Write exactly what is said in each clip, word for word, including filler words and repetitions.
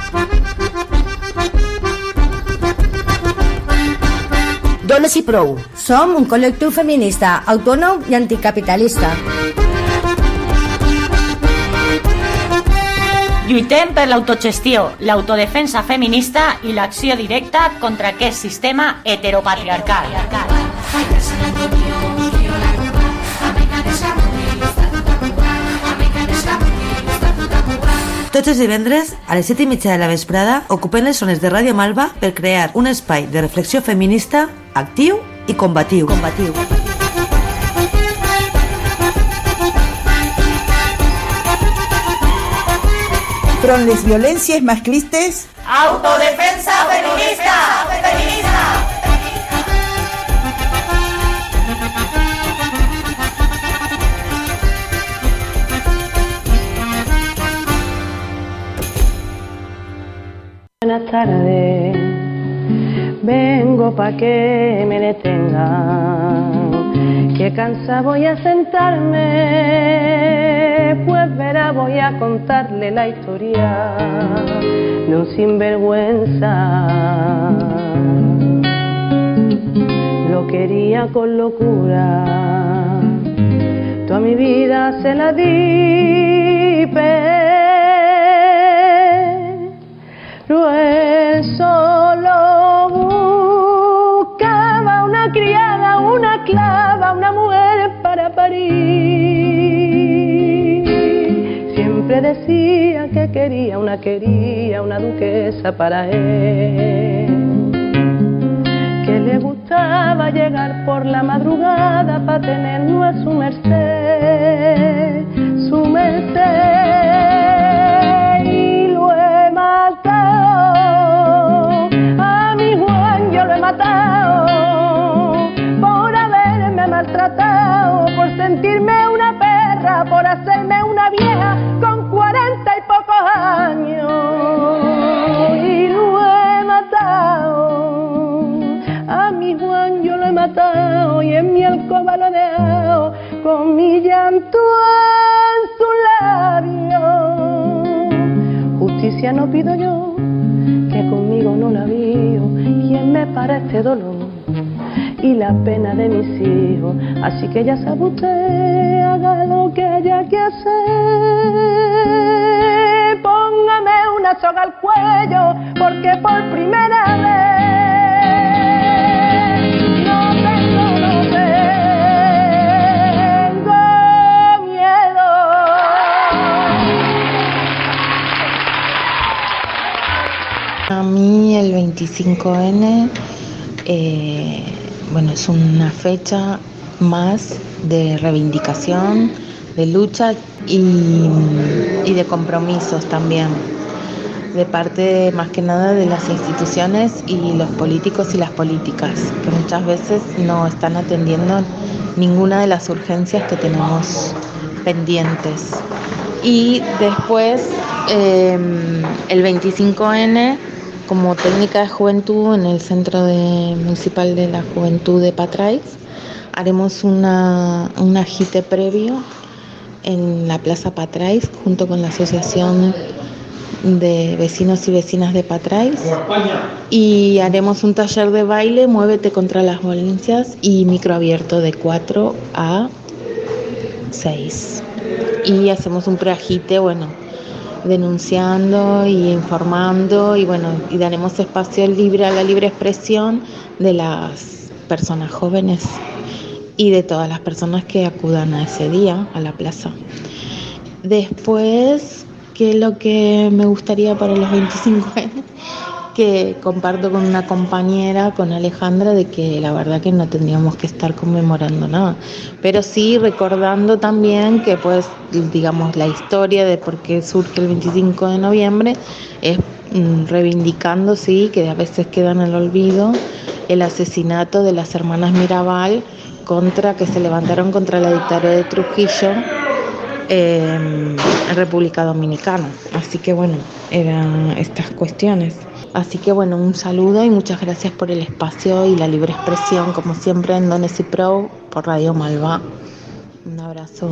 Dones i prou. Som un col·lectiu feminista, autònom i anticapitalista. Lluitem per l'autogestió, l'autodefensa feminista i l'acció directa contra aquest sistema heteropatriarcal. Tots els divendres, a les set i mitja de la vesprada, ocupem les zones de Ràdio Malva per crear un espai de reflexió feminista actiu i combatiu. combatiu. Front les violències masclistes. Autodefensa feminista! Feminista! Buenas tardes, vengo pa' que me detengan, que cansa voy a sentarme, pues verá voy a contarle la historia de un sinvergüenza. Lo quería con locura, toda mi vida se la di, pero él solo buscaba una criada, una clava, una mujer para parir. Siempre decía que quería una quería, una duquesa para él, que le gustaba llegar por la madrugada para tenernos a su merced, su merced. Por haberme maltratado, por sentirme una perra, por hacerme una vieja con cuarenta y pocos años, y lo he matado. A mi Juan yo lo he matado y en mi alcoba lo he dejado con mi llanto en su labio. Justicia no pido yo, que conmigo no la vio, quien me para este dolor y la pena de mis hijos. Así que ya sabe usted, haga lo que haya que hacer, póngame una soga al cuello, porque por primera vez no tengo, no tengo miedo. A mí el veinticinco ene eh, bueno, es una fecha más de reivindicación, de lucha y, y de compromisos también, de parte más que nada de las instituciones y los políticos y las políticas, que muchas veces no están atendiendo ninguna de las urgencias que tenemos pendientes. Y después, eh, el veinticinco ene, como técnica de juventud en el Centro de, Municipal de la Juventud de Patrais, haremos una, un agite previo en la Plaza Patrais junto con la Asociación de Vecinos y Vecinas de Patrais, y haremos un taller de baile, Muévete contra las violencias, y microabierto de cuatro a seis. Y hacemos un preagite, bueno, denunciando y informando, y bueno, y daremos espacio libre a la libre expresión de las personas jóvenes y de todas las personas que acudan a ese día a la plaza. Después, ¿qué es lo que me gustaría para los veinticinco ene? Que comparto con una compañera, con Alejandra, de que la verdad que no tendríamos que estar conmemorando nada, pero sí recordando también que, pues, digamos, la historia de por qué surge el veinticinco de noviembre es mmm, reivindicando, sí, que a veces queda en el olvido, el asesinato de las hermanas Mirabal, contra que se levantaron contra la dictadura de Trujillo eh, en República Dominicana. Así que bueno, eran estas cuestiones. Así que bueno, un saludo y muchas gracias por el espacio y la libre expresión, como siempre, en Dones y Pro por Radio Malva. Un abrazo.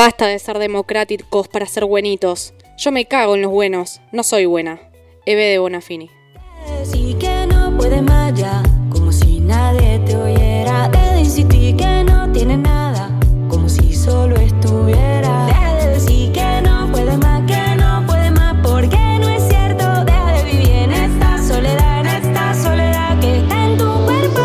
Basta de ser democráticos para ser buenitos. Yo me cago en los buenos, no soy buena. Eve de Bonafini. Decir que no puedes más ya, como si nadie te oyera. Deja de insistir que no tienes nada, como si solo estuviera. Deja de decir que no puedes más, que no puedes más, porque no es cierto. Deja de vivir en esta soledad, en esta soledad que está en tu cuerpo.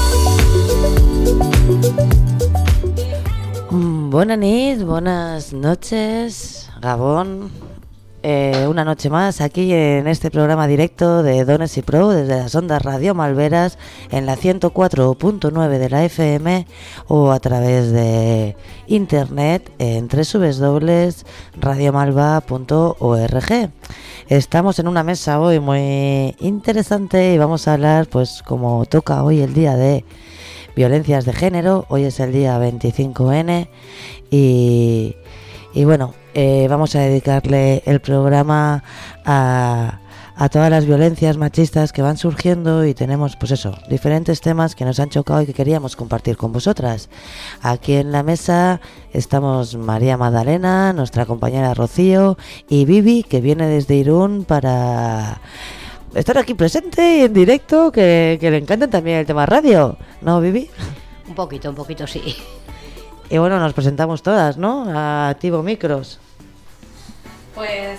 Buenas nit, buenas noches, Gabón. Eh, una noche más aquí en este programa directo de Dones y Pro desde las ondas Radio Malveras en la ciento cuatro punto nueve de la F M o a través de internet en doble u doble u doble u punto radio malva punto org. Estamos en una mesa hoy muy interesante y vamos a hablar, pues como toca hoy el día de violencias de género. Hoy es el día veinticinco ene y, y bueno, eh, vamos a dedicarle el programa a, a todas las violencias machistas que van surgiendo y tenemos pues eso, diferentes temas que nos han chocado y que queríamos compartir con vosotras. Aquí en la mesa estamos María Magdalena, nuestra compañera Rocío y Vivi, que viene desde Irún para estar aquí presente y en directo, que, que le encanta también el tema radio, ¿no, Vivi? Un poquito, un poquito sí. Y bueno, nos presentamos todas, ¿no? A Activo Micros. Pues...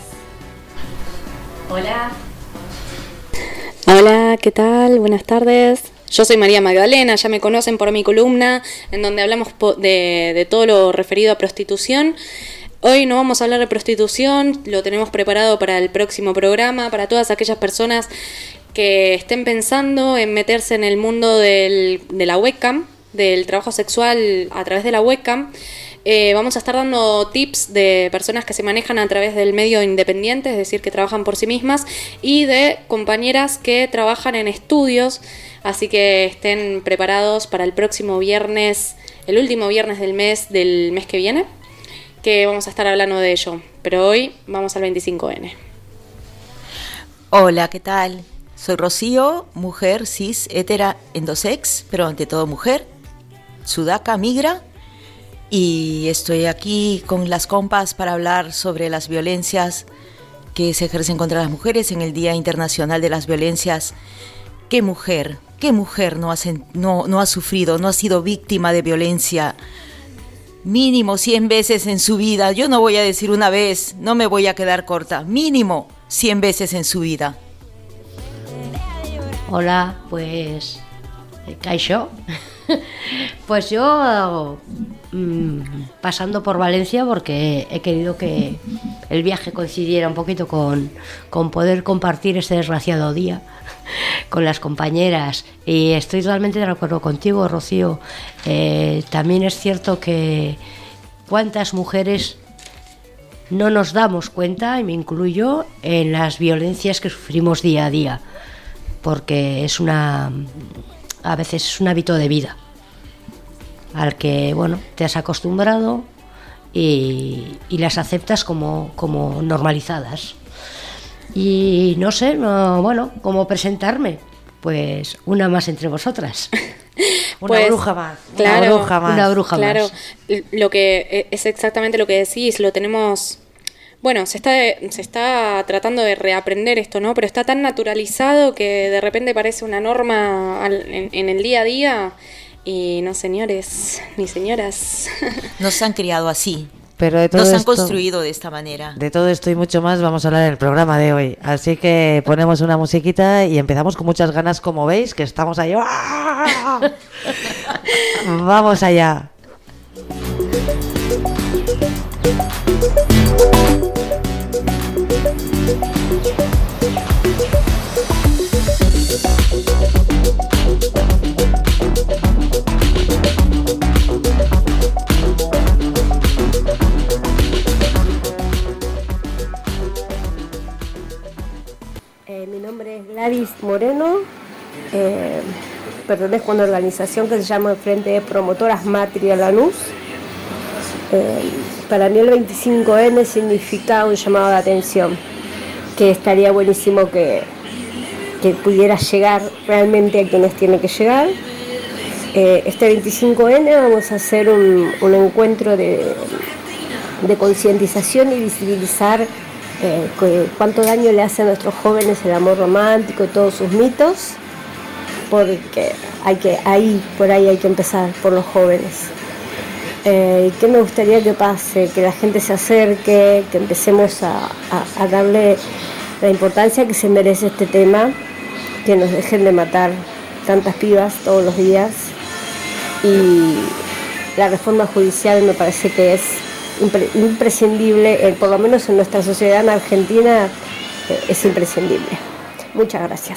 Hola. Hola, ¿qué tal? Buenas tardes. Yo soy María Magdalena, ya me conocen por mi columna, en donde hablamos de, de todo lo referido a prostitución. Hoy no vamos a hablar de prostitución, lo tenemos preparado para el próximo programa, para todas aquellas personas que estén pensando en meterse en el mundo del, de la webcam, del trabajo sexual a través de la webcam. Eh, vamos a estar dando tips de personas que se manejan a través del medio independiente, es decir, que trabajan por sí mismas, y de compañeras que trabajan en estudios, así que estén preparados para el próximo viernes, el último viernes del mes, del mes que viene, que vamos a estar hablando de ello, pero hoy vamos al veinticinco ene. Hola, ¿qué tal? Soy Rocío, mujer cis, hetera, endosex, pero ante todo mujer, sudaca, migra, y estoy aquí con las compas para hablar sobre las violencias que se ejercen contra las mujeres en el Día Internacional de las Violencias. ¿Qué mujer, qué mujer no ha, no, no ha sufrido, no ha sido víctima de violencia? Mínimo cien veces en su vida, yo no voy a decir una vez, no me voy a quedar corta, mínimo cien veces en su vida. Hola, pues... Kaixo. Pues yo mmm, pasando por Valencia porque he querido que el viaje coincidiera un poquito con, con poder compartir este desgraciado día con las compañeras, y estoy totalmente de acuerdo contigo, Rocío. Eh, también es cierto que cuántas mujeres no nos damos cuenta, y me incluyo, en las violencias que sufrimos día a día, porque es una, a veces es un hábito de vida al que, bueno, te has acostumbrado y, y las aceptas como, como normalizadas. Y no sé, no, bueno, ¿cómo presentarme? Pues una más entre vosotras. Una pues, bruja más. Claro, una bruja más. Una bruja claro, más. Lo que es exactamente lo que decís, lo tenemos... Bueno, se está, se está tratando de reaprender esto, ¿no? Pero está tan naturalizado que de repente parece una norma al, en, en el día a día. Y no, señores ni señoras. Nos han criado así. Pero de todo Nos han esto, construido de esta manera. De todo esto y mucho más vamos a hablar en el programa de hoy. Así que ponemos una musiquita y empezamos con muchas ganas, como veis, que estamos ahí. Vamos allá. Eh, mi nombre es Gladys Moreno, eh, pertenezco a una organización que se llama Frente de Promotoras Matria Lanús. Eh, para mí el veinticinco ene significa un llamado de atención, que estaría buenísimo que, que pudiera llegar realmente a quienes tiene que llegar. Eh, este veinticinco ene vamos a hacer un, un encuentro de, de concientización y visibilizar eh, cu- cuánto daño le hace a nuestros jóvenes el amor romántico y todos sus mitos, porque hay que, ahí, por ahí hay que empezar, por los jóvenes. Eh, ¿Qué me gustaría que pase? Que la gente se acerque, que empecemos a, a, a darle la importancia que se merece este tema, que nos dejen de matar tantas pibas todos los días. Y la reforma judicial me parece que es impre- imprescindible, eh, por lo menos en nuestra sociedad en Argentina eh, es imprescindible. Muchas gracias.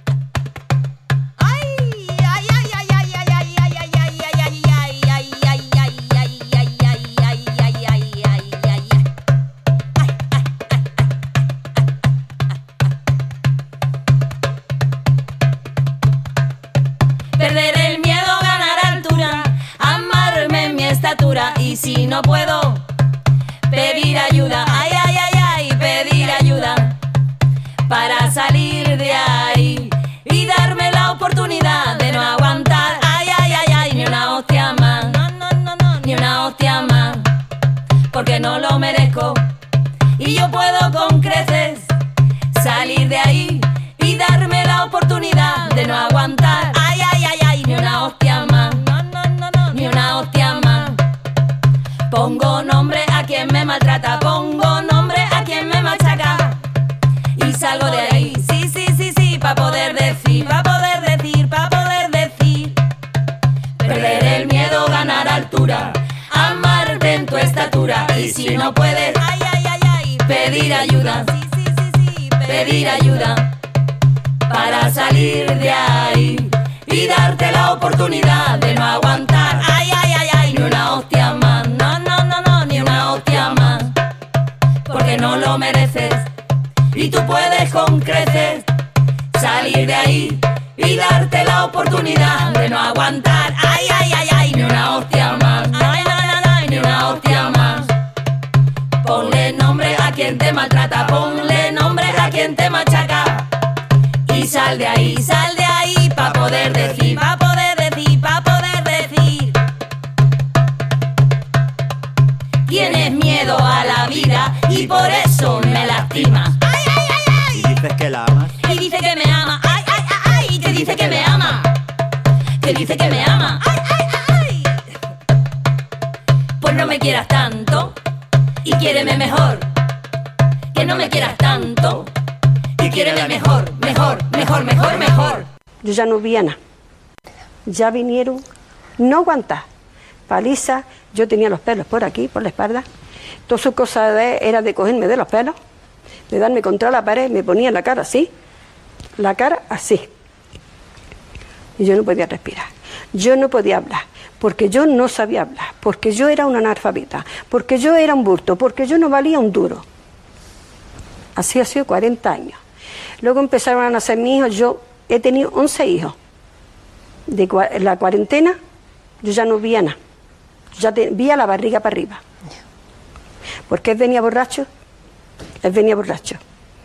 Perder el miedo, ganar altura, amarme en mi estatura. Y si no puedo, pedir ayuda, ay, ay, ay, ay, pedir ayuda para salir de ahí y darme la oportunidad de no aguantar, ay, ay, ay, ay, ni una hostia más, no, no, no, no, ni una hostia más, porque no lo merezco. Y yo puedo con creces salir de ahí y darme la oportunidad de no aguantar, ay, ay, ay, ay, ni una hostia más, no, no, no, no, ni una hostia más. Pongo nombre a quien me maltrata, pongo nombre a quien me machaca y salgo de ahí, sí, sí, sí, sí, pa' poder decir, pa' poder decir, pa' poder decir. Perder el miedo, ganar altura, amarte en tu estatura. Y si no puedes, ay, ay, ay, ay, pedir ayuda, sí, sí, sí, sí, pedir ayuda para salir de ahí y darte la oportunidad de no aguantar, ay, ay, ay, ay, ni una hostia más, no, no, no, no, ni una hostia más, porque no lo mereces. Y tú puedes con creces salir de ahí y darte la oportunidad de no aguantar, ay, ay, ay, ay, ni una hostia más, no, no, no, no, ni una hostia más. Ponle nombre a quien te maltrata, ponle nombre a quien te machaca y sal de ahí, sal de ahí, pa' poder decir, pa' poder decir, pa' poder decir. Tienes miedo a la vida y por eso me lastima. Ay, ay, ay, ay. Y dices que la amas. Y dice que me ama, ay, ay, ay, ay, que dice que me ama, que dice que me ama, ay, ay, ay, ay. Pues no me quieras tanto y quiéreme mejor, que no me quieras tanto y quiéreme mejor, mejor, mejor, mejor, mejor. Yo ya no vi a nada. Ya vinieron, no aguantar. Paliza, yo tenía los pelos por aquí, por la espalda. Todas sus cosas de, era de cogerme de los pelos, de darme contra la pared, me ponía la cara así, la cara así. Y yo no podía respirar. Yo no podía hablar, porque yo no sabía hablar, porque yo era una analfabeta, porque yo era un bulto, porque yo no valía un duro. Así ha sido cuarenta años. Luego empezaron a nacer mis hijos, yo he tenido once hijos. De cua- la cuarentena yo ya no vi a nada, ya te, vi a la barriga para arriba. Porque él venía borracho, él venía borracho.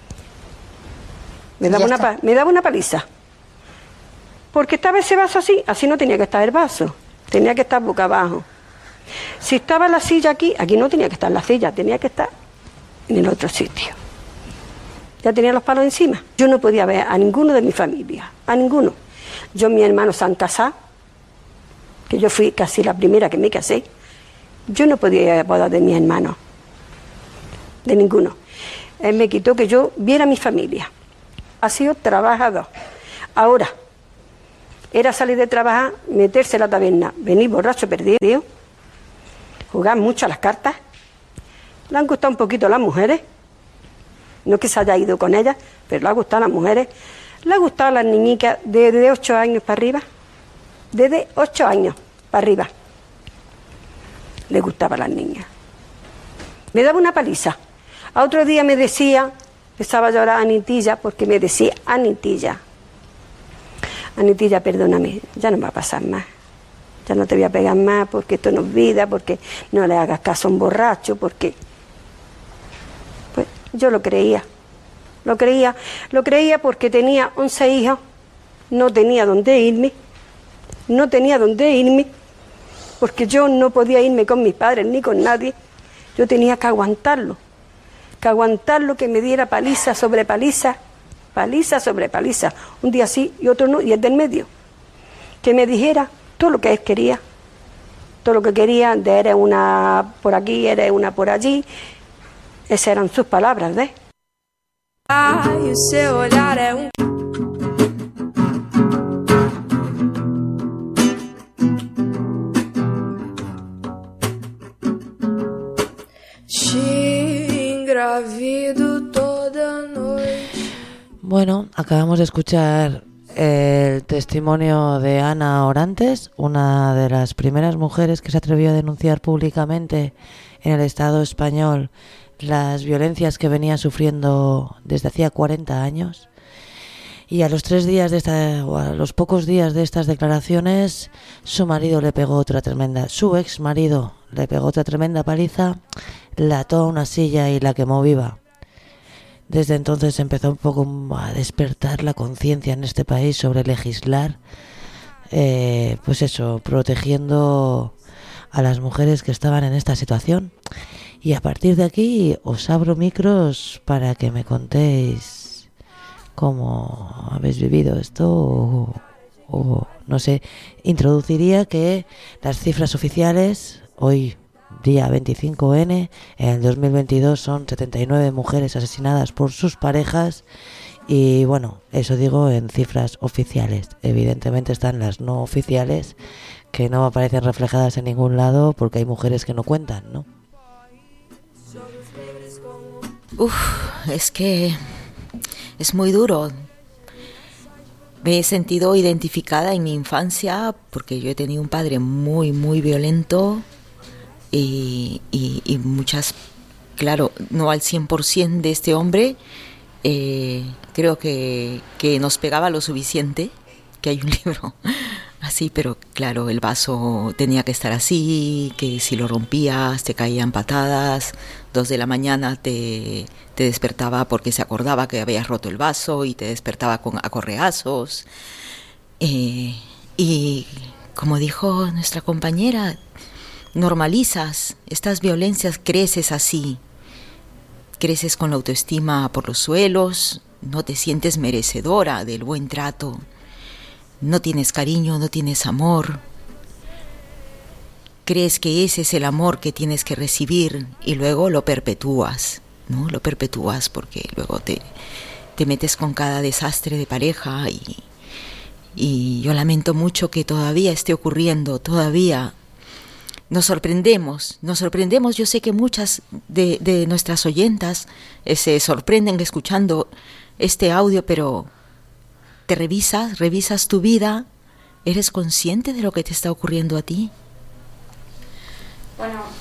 Me daba, una, pa- me daba una paliza. Porque estaba ese vaso así, así no tenía que estar el vaso, tenía que estar boca abajo. Si estaba la silla aquí, aquí no tenía que estar la silla, tenía que estar en el otro sitio. Ya tenía los palos encima. Yo no podía ver a ninguno de mi familia, a ninguno. Yo, mis hermanos se han casado, que yo fui casi la primera que me casé. Yo no podía ir a bodas de mis hermanos, de ninguno. Él me quitó que yo viera a mi familia. Ha sido trabajador. Ahora, era salir de trabajar, meterse en la taberna, venir borracho perdido, jugar mucho a las cartas. Le han gustado un poquito las mujeres. No que se haya ido con ellas, pero le ha gustado a las mujeres. Le ha gustado a las niñicas de, de ocho años para arriba. Desde ocho años para arriba. Le gustaba a las niñas. Me daba una paliza. A otro día me decía, empezaba a llorar Anitilla, porque me decía, Anitilla, Anitilla, perdóname, ya no me va a pasar más. Ya no te voy a pegar más, porque esto no es vida, porque no le hagas caso a un borracho, porque... Pues yo lo creía. Lo creía, lo creía porque tenía once hijos, no tenía dónde irme, no tenía dónde irme, porque yo no podía irme con mis padres ni con nadie, Yo tenía que aguantarlo, que aguantarlo, que me diera paliza sobre paliza, paliza sobre paliza, un día sí y otro no, y el del medio, que me dijera todo lo que él quería, todo lo que quería, de eres una por aquí, eres una por allí. Esas eran sus palabras, ¿ves? Ai, o seu olhar é um engravido toda noite. Bueno, acabamos de escuchar el testimonio de Ana Orantes, una de las primeras mujeres que se atrevió a denunciar públicamente en el Estado español las violencias que venía sufriendo desde hacía cuarenta años. Y a los tres días de esta, o a los pocos días de estas declaraciones, su marido le pegó otra tremenda, su ex marido le pegó otra tremenda paliza, la ató a una silla y la quemó viva. Desde entonces empezó un poco a despertar la conciencia en este país sobre legislar, eh, pues eso, protegiendo a las mujeres que estaban en esta situación. Y a partir de aquí os abro micros para que me contéis cómo habéis vivido esto o, o no sé, introduciría que las cifras oficiales hoy, día veinticinco ene, en el dos mil veintidós son setenta y nueve mujeres asesinadas por sus parejas y bueno, eso digo en cifras oficiales. Evidentemente están las no oficiales que no aparecen reflejadas en ningún lado porque hay mujeres que no cuentan, ¿no? Uf, es que es muy duro. Me he sentido identificada en mi infancia porque yo he tenido un padre muy, muy violento y, y, y muchas, claro, no al cien por ciento de este hombre, eh, creo que, que nos pegaba lo suficiente, que hay un libro así, pero claro, el vaso tenía que estar así, que si lo rompías te caían patadas, dos de la mañana te, te despertaba porque se acordaba que habías roto el vaso y te despertaba con a correazos. Eh, y como dijo nuestra compañera, normalizas estas violencias, creces así, creces con la autoestima por los suelos, no te sientes merecedora del buen trato. No tienes cariño, no tienes amor. Crees que ese es el amor que tienes que recibir y luego lo perpetúas, ¿no? Lo perpetúas porque luego te, te metes con cada desastre de pareja y, y yo lamento mucho que todavía esté ocurriendo, todavía nos sorprendemos, nos sorprendemos. Yo sé que muchas de, de nuestras oyentas eh, se sorprenden escuchando este audio, pero te revisas, revisas tu vida, ¿eres consciente de lo que te está ocurriendo a ti? Bueno,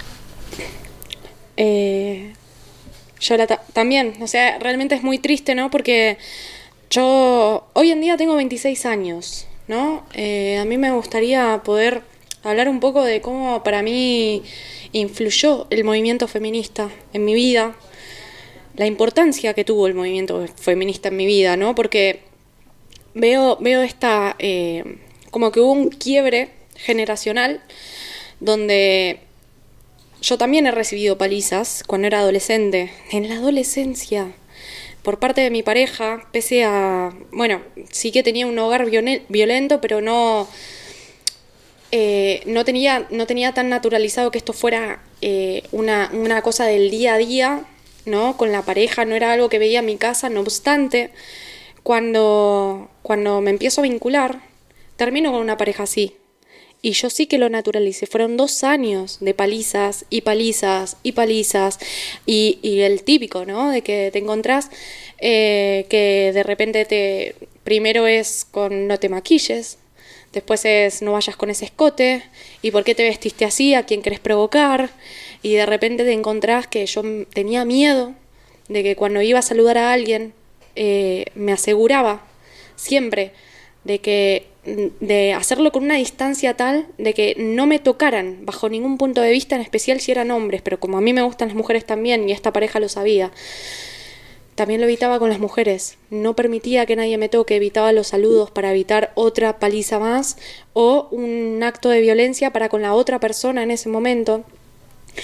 eh, yo la ta- también, o sea, realmente es muy triste, ¿no? Porque yo hoy en día tengo veintiséis años, ¿no? Eh, a mí me gustaría poder hablar un poco de cómo para mí influyó el movimiento feminista en mi vida, la importancia que tuvo el movimiento feminista en mi vida, ¿no? Porque Veo, veo esta, eh, como que hubo un quiebre generacional donde yo también he recibido palizas cuando era adolescente, en la adolescencia, por parte de mi pareja, pese a, bueno, sí que tenía un hogar violento, pero no, eh, no tenía, no tenía tan naturalizado que esto fuera eh, una, una cosa del día a día, ¿no? Con la pareja, no era algo que veía en mi casa, no obstante, Cuando, cuando me empiezo a vincular, termino con una pareja así. Y yo sí que lo naturalicé. Fueron dos años de palizas y palizas y palizas. Y, y el típico, ¿no? De que te encontrás eh, que de repente te... Primero es con no te maquilles. Después es no vayas con ese escote. ¿Y por qué te vestiste así? ¿A quién querés provocar? Y de repente te encontrás que yo tenía miedo de que cuando iba a saludar a alguien... Eh, me aseguraba siempre de que de hacerlo con una distancia tal de que no me tocaran bajo ningún punto de vista, en especial si eran hombres, pero como a mí me gustan las mujeres también y esta pareja lo sabía, también lo evitaba con las mujeres, no permitía que nadie me toque, evitaba los saludos para evitar otra paliza más o un acto de violencia para con la otra persona en ese momento.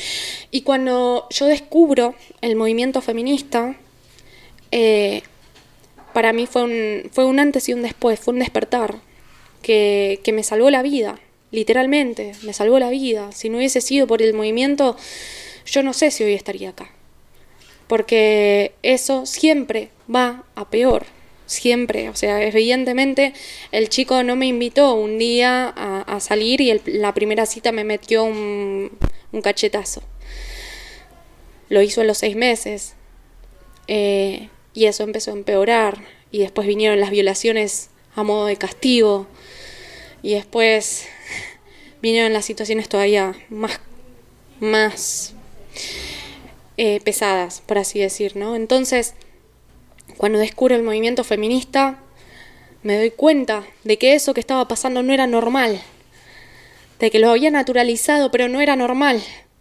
Y cuando yo descubro el movimiento feminista, eh, para mí fue un, fue un antes y un después, fue un despertar que, que me salvó la vida, literalmente, me salvó la vida. Si no hubiese sido por el movimiento, yo no sé si hoy estaría acá. Porque eso siempre va a peor, siempre. O sea, evidentemente el chico no me invitó un día a, a salir y el, la primera cita me metió un, un cachetazo. Lo hizo a los seis meses eh, y eso empezó a empeorar. Y después vinieron las violaciones a modo de castigo y después vinieron las situaciones todavía más, más eh, pesadas, por así decir, ¿no? Entonces, cuando descubro el movimiento feminista, me doy cuenta de que eso que estaba pasando no era normal, de que lo había naturalizado, pero no era normal,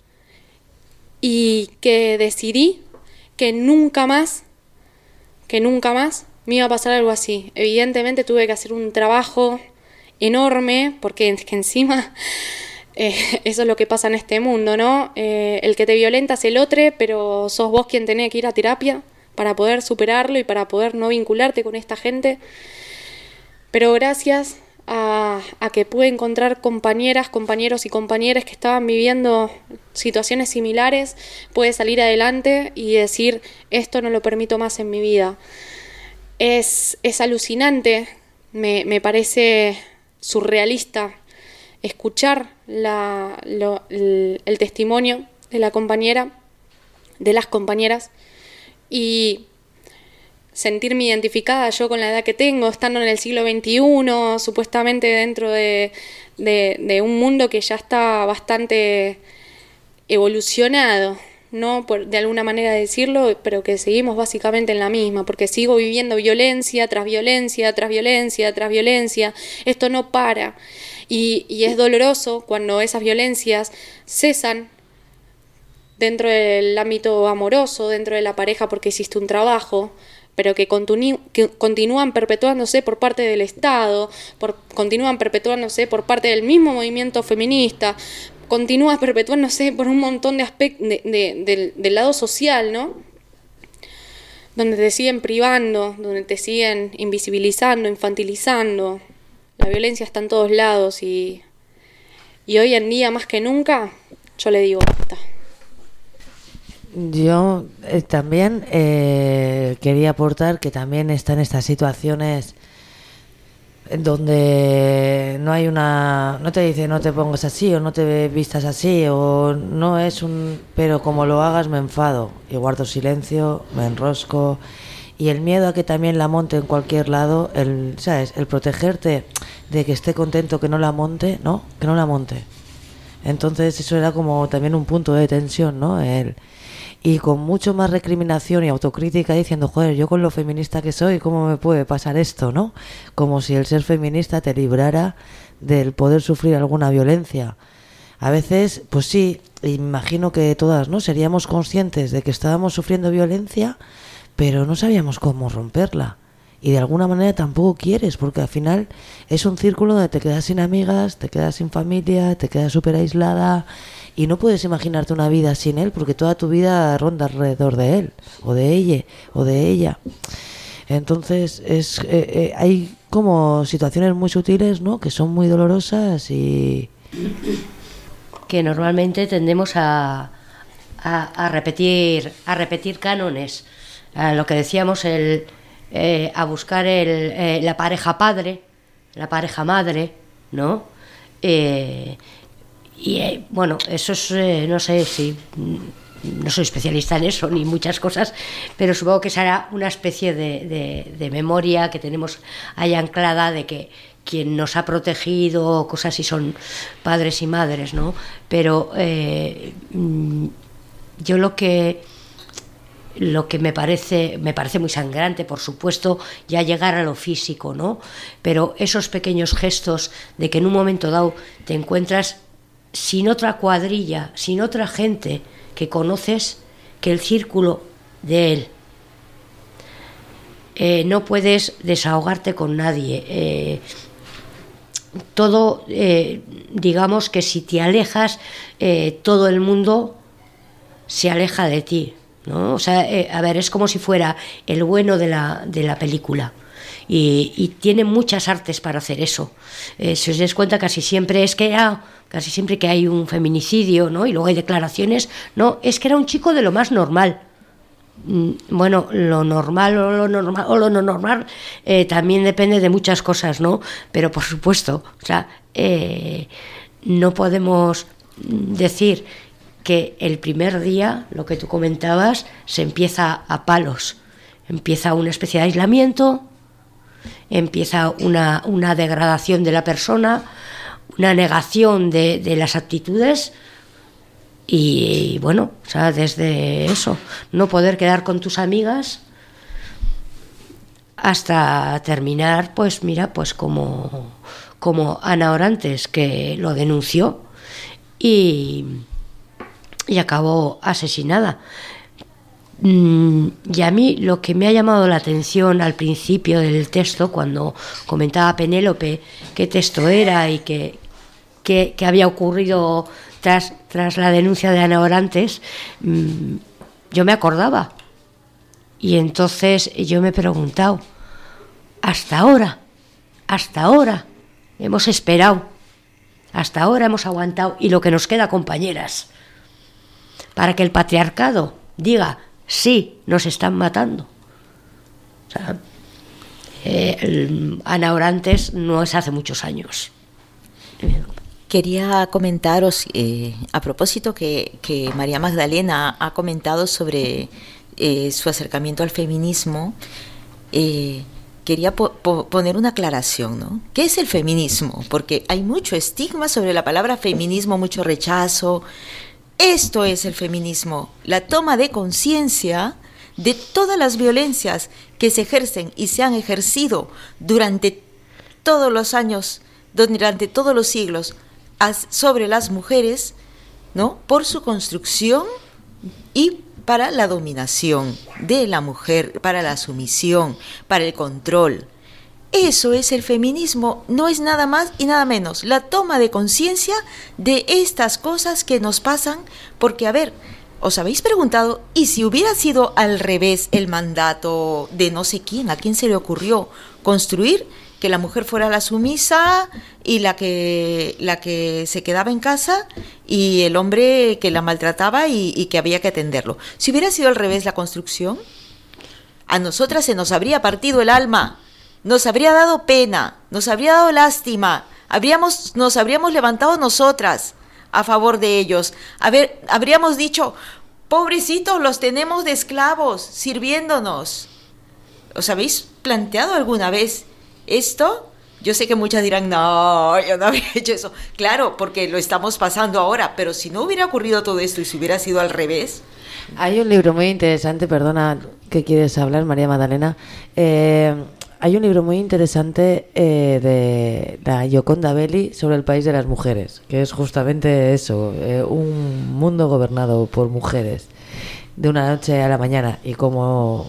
y que decidí que nunca más, que nunca más me iba a pasar algo así. Evidentemente tuve que hacer un trabajo enorme, porque es que encima eh, eso es lo que pasa en este mundo, ¿no? Eh, el que te violenta es el otro, pero sos vos quien tenés que ir a terapia para poder superarlo y para poder no vincularte con esta gente. Pero gracias a, a que pude encontrar compañeras, compañeros y compañeras que estaban viviendo situaciones similares, pude salir adelante y decir, esto no lo permito más en mi vida. Es, es alucinante, me, me parece surrealista escuchar la, lo, el, el testimonio de la compañera, de las compañeras, y sentirme identificada yo con la edad que tengo, estando en el siglo veintiuno, supuestamente dentro de, de, de un mundo que ya está bastante evolucionado, ¿no? Por, de alguna manera decirlo, pero que seguimos básicamente en la misma, porque sigo viviendo violencia tras violencia, tras violencia, tras violencia. Esto no para. Y, y es doloroso cuando esas violencias cesan dentro del ámbito amoroso, dentro de la pareja porque hiciste un trabajo, pero que, continu- que continúan perpetuándose por parte del Estado, por, continúan perpetuándose por parte del mismo movimiento feminista, continúa perpetuándose por un montón de aspectos de, de, de, del lado social, ¿no? Donde te siguen privando, donde te siguen invisibilizando, infantilizando. La violencia está en todos lados y, y hoy en día más que nunca yo le digo basta. Yo eh, también eh, quería aportar que también están estas situaciones donde no hay una, no te dice no te pongas así o no te vistas así o no es un, pero como lo hagas me enfado y guardo silencio, me enrosco, y el miedo a que también la monte en cualquier lado, el, ¿sabes? El protegerte de que esté contento que no la monte, ¿no? Que no la monte. Entonces eso era como también un punto de tensión, ¿no? El Y con mucho más recriminación y autocrítica diciendo, joder, yo con lo feminista que soy, ¿cómo me puede pasar esto, no? Como si el ser feminista te librara del poder sufrir alguna violencia. A veces, pues sí, imagino que todas, ¿no? Seríamos conscientes de que estábamos sufriendo violencia, pero no sabíamos cómo romperla. Y de alguna manera tampoco quieres, porque al final es un círculo donde te quedas sin amigas, te quedas sin familia, te quedas súper aislada y no puedes imaginarte una vida sin él porque toda tu vida ronda alrededor de él, o de ella, o de ella. Entonces es eh, eh, hay como situaciones muy sutiles, ¿no? Que son muy dolorosas y que normalmente tendemos a, a, a repetir a repetir cánones, a lo que decíamos el Eh, a buscar el, eh, la pareja padre, la pareja madre, ¿no? Eh, y eh, bueno, eso es, eh, no sé si, no soy especialista en eso, ni muchas cosas, pero supongo que será una especie de, de, de memoria que tenemos ahí anclada de que quien nos ha protegido, cosas así, son padres y madres, ¿no? Pero eh, yo lo que... lo que me parece me parece muy sangrante, por supuesto, ya llegar a lo físico, ¿no? Pero esos pequeños gestos de que en un momento dado te encuentras sin otra cuadrilla, sin otra gente que conoces que el círculo de él. Eh, no puedes desahogarte con nadie. Eh, todo, eh, digamos que si te alejas, eh, todo el mundo se aleja de ti, ¿no? O sea, eh, a ver, es como si fuera el bueno de la, de la película. Y, y tiene muchas artes para hacer eso. Eh, si os dais cuenta, casi siempre es que ah, casi siempre que hay un feminicidio, ¿no? Y luego hay declaraciones, no, es que era un chico de lo más normal. Mm, bueno, lo normal o lo normal o lo no normal eh, también depende de muchas cosas, ¿no? Pero por supuesto, o sea, eh, no podemos decir que el primer día, lo que tú comentabas, se empieza a palos, empieza una especie de aislamiento, empieza una, una degradación de la persona, una negación de, de las actitudes y, y bueno, o sea, desde eso, no poder quedar con tus amigas hasta terminar, pues mira, pues como, como Ana Orantes, que lo denunció y, y acabó asesinada. Y a mí lo que me ha llamado la atención al principio del texto, cuando comentaba Penélope qué texto era y qué, qué, qué había ocurrido tras, tras la denuncia de Ana Orantes, yo me acordaba. Y entonces yo me he preguntado, hasta ahora, hasta ahora hemos esperado, hasta ahora hemos aguantado, y lo que nos queda, compañeras, para que el patriarcado diga, sí, nos están matando. O sea, eh, el, Ana Orantes no es hace muchos años. Quería comentaros, eh, a propósito que, que María Magdalena ha comentado sobre eh, su acercamiento al feminismo, eh, quería po- po- poner una aclaración, ¿no? ¿Qué es el feminismo? Porque hay mucho estigma sobre la palabra feminismo, mucho rechazo. Esto es el feminismo, la toma de conciencia de todas las violencias que se ejercen y se han ejercido durante todos los años, durante todos los siglos, sobre las mujeres, ¿no? Por su construcción y para la dominación de la mujer, para la sumisión, para el control. Eso es el feminismo, no es nada más y nada menos, la toma de conciencia de estas cosas que nos pasan, porque a ver, os habéis preguntado, ¿y si hubiera sido al revés el mandato de no sé quién? ¿A quién se le ocurrió construir que la mujer fuera la sumisa y la que, la que se quedaba en casa y el hombre que la maltrataba y, y que había que atenderlo? Si hubiera sido al revés la construcción, a nosotras se nos habría partido el alma. Nos habría dado pena, nos habría dado lástima, habríamos, nos habríamos levantado nosotras a favor de ellos. A ver, habríamos dicho, pobrecitos, los tenemos de esclavos, sirviéndonos. ¿Os habéis planteado alguna vez esto? Yo sé que muchas dirán, no, yo no habría hecho eso. Claro, porque lo estamos pasando ahora, pero si no hubiera ocurrido todo esto y si hubiera sido al revés... Hay un libro muy interesante, perdona, ¿qué quieres hablar, María Magdalena? Eh... Hay un libro muy interesante eh, de la Gioconda Belli sobre el país de las mujeres, que es justamente eso, eh, un mundo gobernado por mujeres de una noche a la mañana y cómo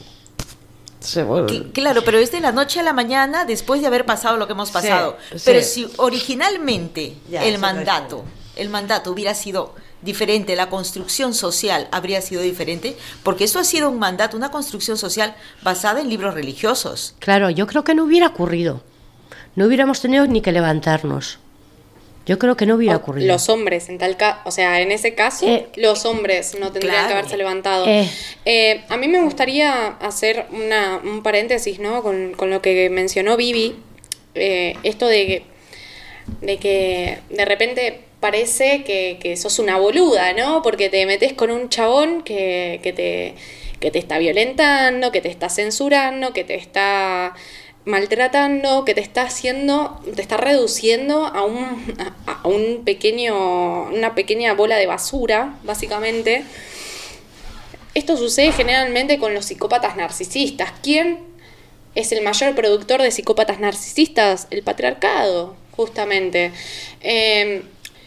se vuelve. Claro, pero es de la noche a la mañana después de haber pasado lo que hemos pasado. Sí, pero sí. Si originalmente ya, el mandato, el mandato hubiera sido diferente, la construcción social habría sido diferente, porque esto ha sido un mandato, una construcción social basada en libros religiosos. Claro, yo creo que no hubiera ocurrido. No hubiéramos tenido ni que levantarnos. Yo creo que no hubiera o ocurrido. Los hombres, en tal caso, o sea, en ese caso, eh, los hombres no tendrían claro. que haberse levantado. Eh. Eh, a mí me gustaría hacer una, un paréntesis, ¿no? Con, con lo que mencionó Vivi, eh, esto de que, de que de repente parece que, que sos una boluda, ¿no? Porque te metes con un chabón que, que, te, que te está violentando, que te está censurando, que te está maltratando, que te está haciendo, te está reduciendo a un, a, a un pequeño, una pequeña bola de basura, básicamente. Esto sucede generalmente con los psicópatas narcisistas. ¿Quién es el mayor productor de psicópatas narcisistas? El patriarcado, justamente. Eh,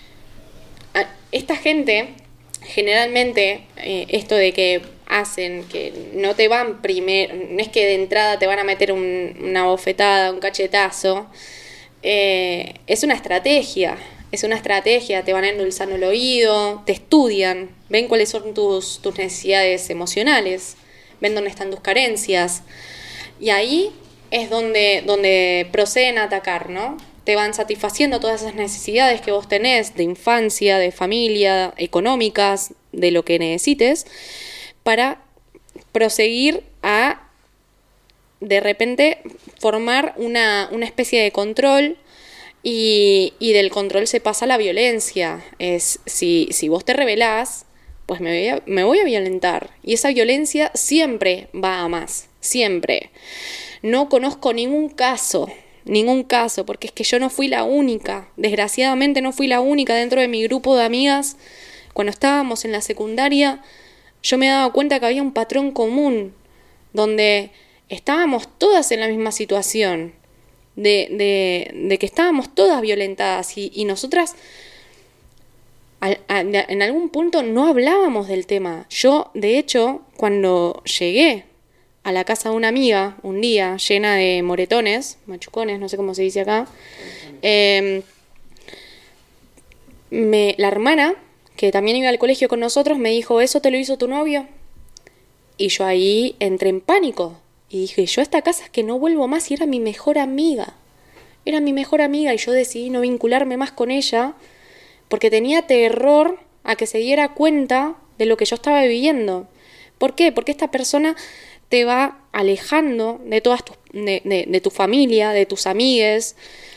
esta gente, generalmente, eh, esto de que hacen, que no te van primero, no es que de entrada te van a meter un, una bofetada, un cachetazo, eh, es una estrategia. Es una estrategia, te van endulzando el oído, te estudian, ven cuáles son tus, tus necesidades emocionales, ven dónde están tus carencias. Y ahí es donde, donde proceden a atacar, ¿no? Te van satisfaciendo todas esas necesidades que vos tenés de infancia, de familia, económicas, de lo que necesites, para proseguir a, de repente, formar una, una especie de control. Y, y del control se pasa a la violencia. Es, si, si vos te rebelás, pues me voy, a, me voy a violentar. Y esa violencia siempre va a más, siempre. No conozco ningún caso, ningún caso, porque es que yo no fui la única. Desgraciadamente no fui la única dentro de mi grupo de amigas. Cuando estábamos en la secundaria, yo me daba cuenta que había un patrón común, donde estábamos todas en la misma situación. De, de, de que estábamos todas violentadas y, y nosotras a, a, en algún punto no hablábamos del tema. Yo, de hecho, cuando llegué a la casa de una amiga un día llena de moretones, machucones, no sé cómo se dice acá, eh, me, la hermana, que también iba al colegio con nosotros, me dijo, ¿eso te lo hizo tu novio? Y yo ahí entré en pánico. Y dije, yo a esta casa es que no vuelvo más, y era mi mejor amiga. Era mi mejor amiga y yo decidí no vincularme más con ella porque tenía terror a que se diera cuenta de lo que yo estaba viviendo. ¿Por qué? Porque esta persona te va alejando de todas tus, de, de, de tu familia, de tus amigues,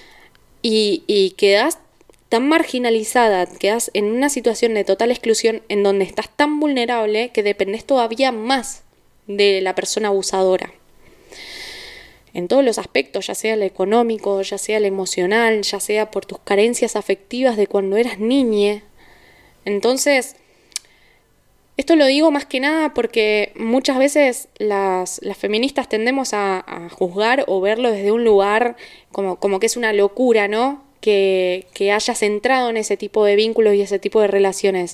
y, y quedas tan marginalizada, quedas en una situación de total exclusión en donde estás tan vulnerable que dependes todavía más de la persona abusadora. En todos los aspectos, ya sea el económico, ya sea el emocional, ya sea por tus carencias afectivas de cuando eras niña. Entonces, esto lo digo más que nada porque muchas veces las, las feministas tendemos a, a juzgar o verlo desde un lugar como, como que es una locura, ¿no? Que, que hayas entrado en ese tipo de vínculos y ese tipo de relaciones.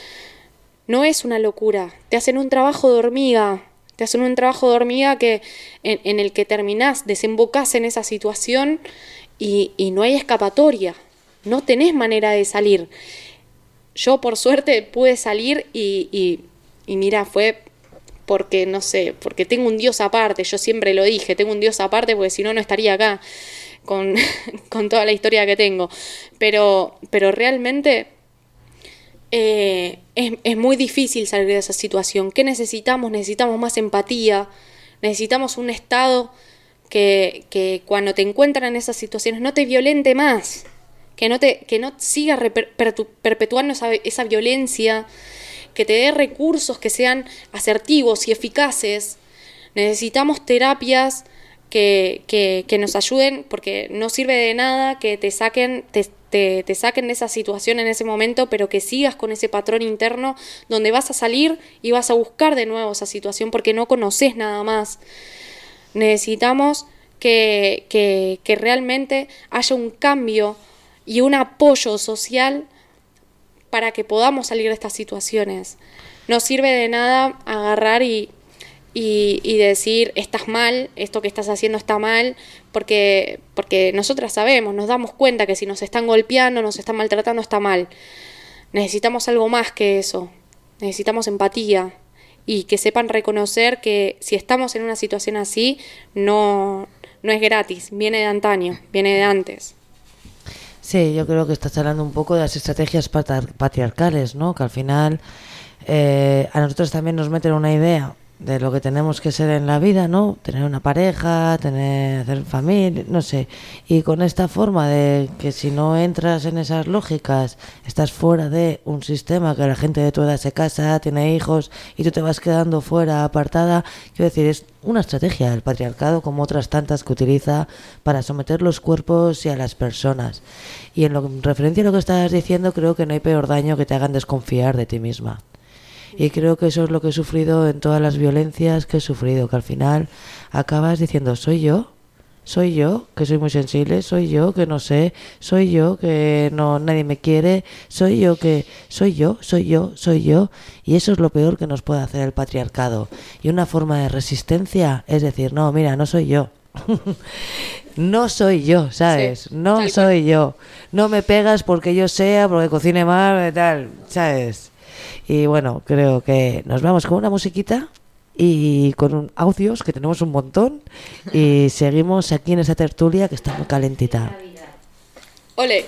No es una locura, te hacen un trabajo de hormiga. Te hacen un trabajo de hormiga que, en, en el que terminás, desembocás en esa situación y, y no hay escapatoria. No tenés manera de salir. Yo, por suerte, pude salir y, y, y mira, fue porque, no sé, porque tengo un Dios aparte. Yo siempre lo dije, tengo un Dios aparte porque si no, no estaría acá con, con toda la historia que tengo. Pero, pero realmente... Eh, es, es muy difícil salir de esa situación. ¿Qué necesitamos? Necesitamos más empatía, necesitamos un Estado que, que cuando te encuentran en esas situaciones no te violente más, que no, te, que no siga reper, perpetuando esa, esa violencia, que te dé recursos que sean asertivos y eficaces. Necesitamos terapias que, que, que nos ayuden, porque no sirve de nada que te saquen... Te, Te, te saquen de esa situación en ese momento, pero que sigas con ese patrón interno donde vas a salir y vas a buscar de nuevo esa situación porque no conoces nada más. Necesitamos que, que, que realmente haya un cambio y un apoyo social para que podamos salir de estas situaciones. No sirve de nada agarrar y, y, y decir, estás mal, esto que estás haciendo está mal, porque, porque nosotras sabemos, nos damos cuenta que si nos están golpeando, nos están maltratando, está mal. Necesitamos algo más que eso, necesitamos empatía y que sepan reconocer que si estamos en una situación así, no, no es gratis, viene de antaño, viene de antes. Sí, yo creo que estás hablando un poco de las estrategias patriarcales, ¿no? Que al final eh, a nosotros también nos meten una idea de lo que tenemos que ser en la vida, ¿no? Tener una pareja, tener hacer familia, no sé. Y con esta forma de que si no entras en esas lógicas, estás fuera de un sistema que la gente de tu edad se casa, tiene hijos y tú te vas quedando fuera, apartada. Quiero decir, es una estrategia del patriarcado como otras tantas que utiliza para someter los cuerpos y a las personas. Y en lo en referencia a lo que estabas diciendo, creo que no hay peor daño que te hagan desconfiar de ti misma. Y creo que eso es lo que he sufrido en todas las violencias que he sufrido, que al final acabas diciendo, soy yo, soy yo, que soy muy sensible, soy yo, que no sé, soy yo, que no nadie me quiere, soy yo, que soy yo, soy yo, soy yo. Y eso es lo peor que nos puede hacer el patriarcado. Y una forma de resistencia es decir, no, mira, no soy yo. no soy yo, ¿sabes? Sí, no tal soy yo. No me pegas porque yo sea, porque cocine mal, tal, ¿sabes? Y bueno, creo que nos vamos con una musiquita y con un, audios, que tenemos un montón, y seguimos aquí en esa tertulia que está muy calentita. Ole.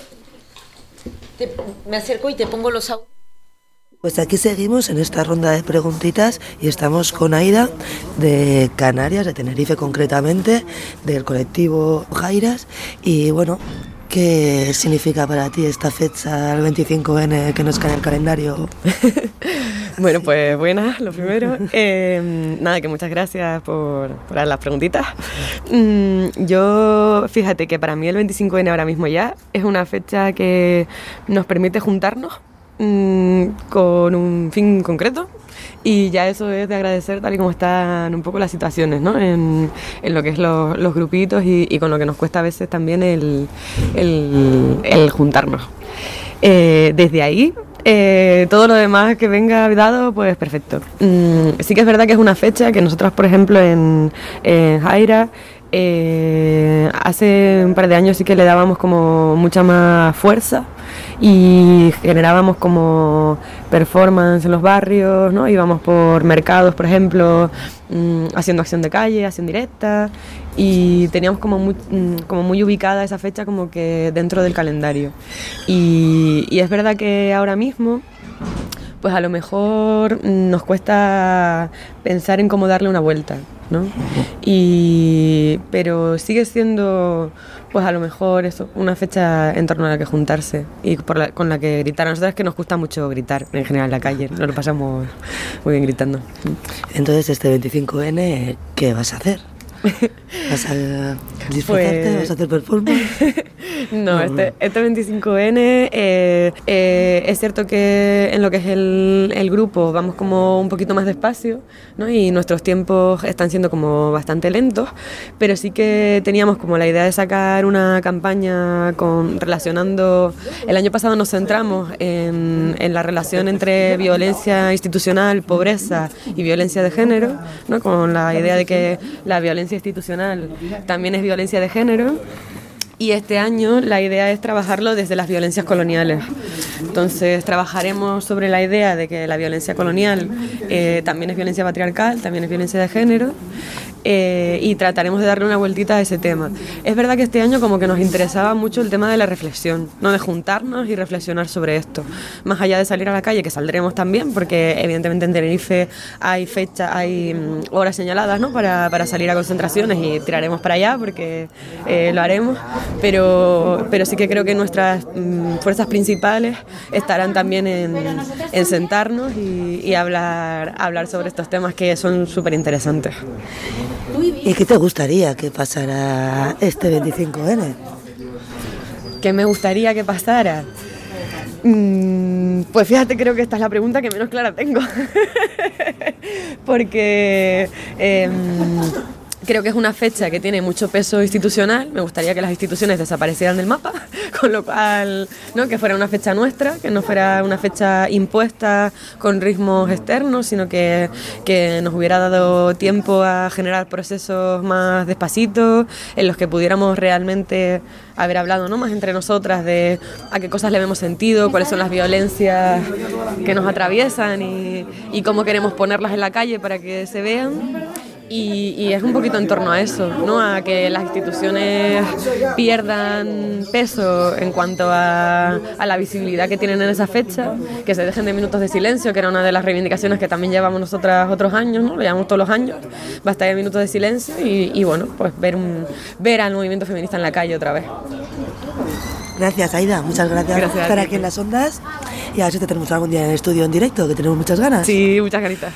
Te- me acerco y te pongo los audios. Pues aquí seguimos en esta ronda de preguntitas y estamos con Aida de Canarias, de Tenerife concretamente, del colectivo Jairas. Y bueno, ¿qué significa para ti esta fecha, el veinticinco ene, que nos cae en el calendario? Bueno, pues buenas, lo primero. Eh, nada, que muchas gracias por, por las preguntitas. Mm, yo, fíjate que para mí el veinticinco ene ahora mismo ya es una fecha que nos permite juntarnos mm, con un fin concreto, y ya eso es de agradecer tal y como están un poco las situaciones, ¿no? En, en lo que es lo- los grupitos y, y con lo que nos cuesta a veces también el, el, el juntarnos. Eh, desde ahí, eh, todo lo demás que venga dado, pues perfecto. Mm, sí que es verdad que es una fecha que nosotros, por ejemplo, en, en Jaira, eh, hace un par de años sí que le dábamos como mucha más fuerza y generábamos como performance en los barrios, ¿no? Íbamos por mercados, por ejemplo, mm, haciendo acción de calle, acción directa, y teníamos como muy, mm, como muy ubicada esa fecha como que dentro del calendario. Y, y es verdad que ahora mismo, pues a lo mejor mm, nos cuesta pensar en cómo darle una vuelta, ¿no? Y, pero sigue siendo, pues a lo mejor eso, una fecha en torno a la que juntarse y por la- con la que gritar. A nosotros es que nos gusta mucho gritar en general en la calle, nos lo pasamos muy bien gritando. Entonces, este veinticinco ene, ¿qué vas a hacer? ¿Vas a disfrazarte? Pues- ¿Vas a hacer performance? No, No, este, no. este veinticinco ene eh, eh, es cierto que en lo que es el, el grupo vamos como un poquito más despacio, ¿no? Y nuestros tiempos están siendo como bastante lentos, pero sí que teníamos como la idea de sacar una campaña con, relacionando... El año pasado nos centramos en, en la relación entre violencia institucional, pobreza y violencia de género, ¿no? Con la idea de que la violencia institucional también es violencia de género. Y este año la idea es trabajarlo desde las violencias coloniales. Entonces trabajaremos sobre la idea de que la violencia colonial eh, también es violencia patriarcal, también es violencia de género, eh, y trataremos de darle una vueltita a ese tema. Es verdad que este año como que nos interesaba mucho el tema de la reflexión, ¿no? De juntarnos y reflexionar sobre esto. Más allá de salir a la calle, que saldremos también, porque evidentemente en Tenerife hay fecha, hay mm, horas señaladas, ¿no? para, para salir a concentraciones, y tiraremos para allá porque eh, lo haremos. Pero, pero sí que creo que nuestras mm, fuerzas principales estarán también en, en sentarnos y, y hablar, hablar sobre estos temas que son súper interesantes. ¿Y qué te gustaría que pasara este veinticinco ene? ¿Qué me gustaría que pasara? Mm, pues fíjate, creo que esta es la pregunta que menos clara tengo. Porque... em, creo que es una fecha que tiene mucho peso institucional. Me gustaría que las instituciones desaparecieran del mapa, con lo cual, ¿no? Que fuera una fecha nuestra, que no fuera una fecha impuesta con ritmos externos, sino que, que nos hubiera dado tiempo a generar procesos más despacitos, en los que pudiéramos realmente haber hablado, ¿no? Más entre nosotras de a qué cosas le vemos sentido, cuáles son las violencias que nos atraviesan y, y cómo queremos ponerlas en la calle para que se vean. Y, y es un poquito en torno a eso, ¿no? A que las instituciones pierdan peso en cuanto a, a la visibilidad que tienen en esa fecha, que se dejen de minutos de silencio, que era una de las reivindicaciones que también llevamos nosotras otros años, ¿no? Lo llevamos todos los años, basta de minutos de silencio y, y bueno, pues ver, un, ver al movimiento feminista en la calle otra vez. Gracias, Aida. Muchas gracias, Gracias por a estar ti. aquí en las ondas. Y a ver si te tenemos algún día en el estudio en directo, que tenemos muchas ganas. Sí, muchas ganitas.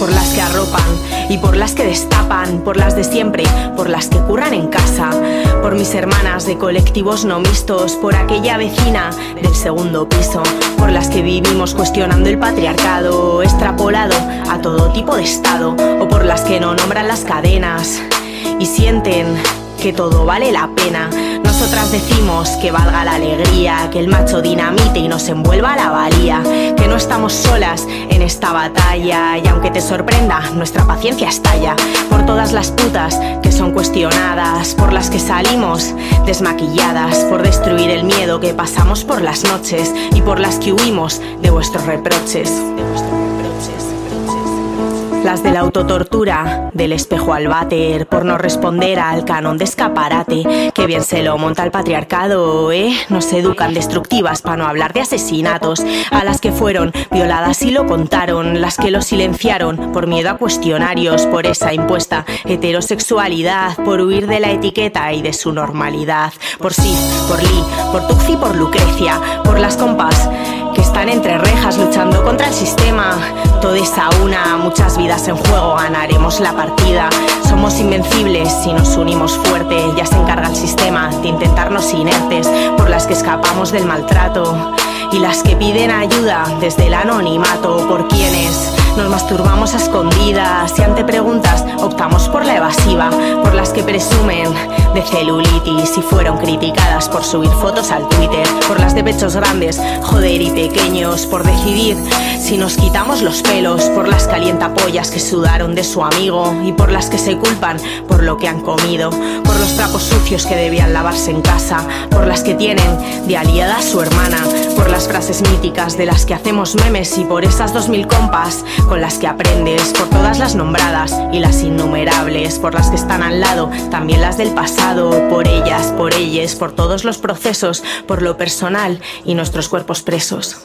por las que arropan y por las que destapan, por las de siempre, por las que curran en casa, por mis hermanas de colectivos no mixtos, por aquella vecina del segundo piso, por las que vivimos cuestionando el patriarcado extrapolado a todo tipo de estado, o por las que no nombran las cadenas y sienten que todo vale la pena. Nosotras decimos que valga la alegría, que el macho dinamite y nos envuelva la valía, que no estamos solas en esta batalla, y aunque te sorprenda, nuestra paciencia estalla por todas las putas que son cuestionadas, por las que salimos desmaquilladas, por destruir el miedo que pasamos por las noches y por las que huimos de vuestros reproches, de vuestros reproches. Las de la autotortura, del espejo al váter, por no responder al canon de escaparate, que bien se lo monta el patriarcado, ¿eh? Nos educan destructivas para no hablar de asesinatos, a las que fueron violadas y lo contaron, las que lo silenciaron por miedo a cuestionarios, por esa impuesta heterosexualidad, por huir de la etiqueta y de su normalidad, por Sid, por Lee, por Tuxi, por Lucrecia, por las compas que están entre rejas luchando contra el sistema. Todes a una, muchas vidas en juego, ganaremos la partida. Somos invencibles si nos unimos fuerte, ya se encarga el sistema de intentarnos inertes, por las que escapamos del maltrato y las que piden ayuda desde el anonimato, por quienes nos masturbamos a escondidas y ante preguntas optamos por la evasiva, por las que presumen de celulitis y fueron criticadas por subir fotos al Twitter, por las de pechos grandes, joder, y pequeños, por decidir si nos quitamos los pelos, por las calientapollas que sudaron de su amigo y por las que se culpan por lo que han comido, por los trapos sucios que debían lavarse en casa, por las que tienen de aliada a su hermana, por las frases míticas de las que hacemos memes y por esas dos mil compas con las que aprendes, por todas las nombradas y las innumerables, por las que están al lado, también las del pasado, por ellas, por ellas, por todos los procesos, por lo personal y nuestros cuerpos presos.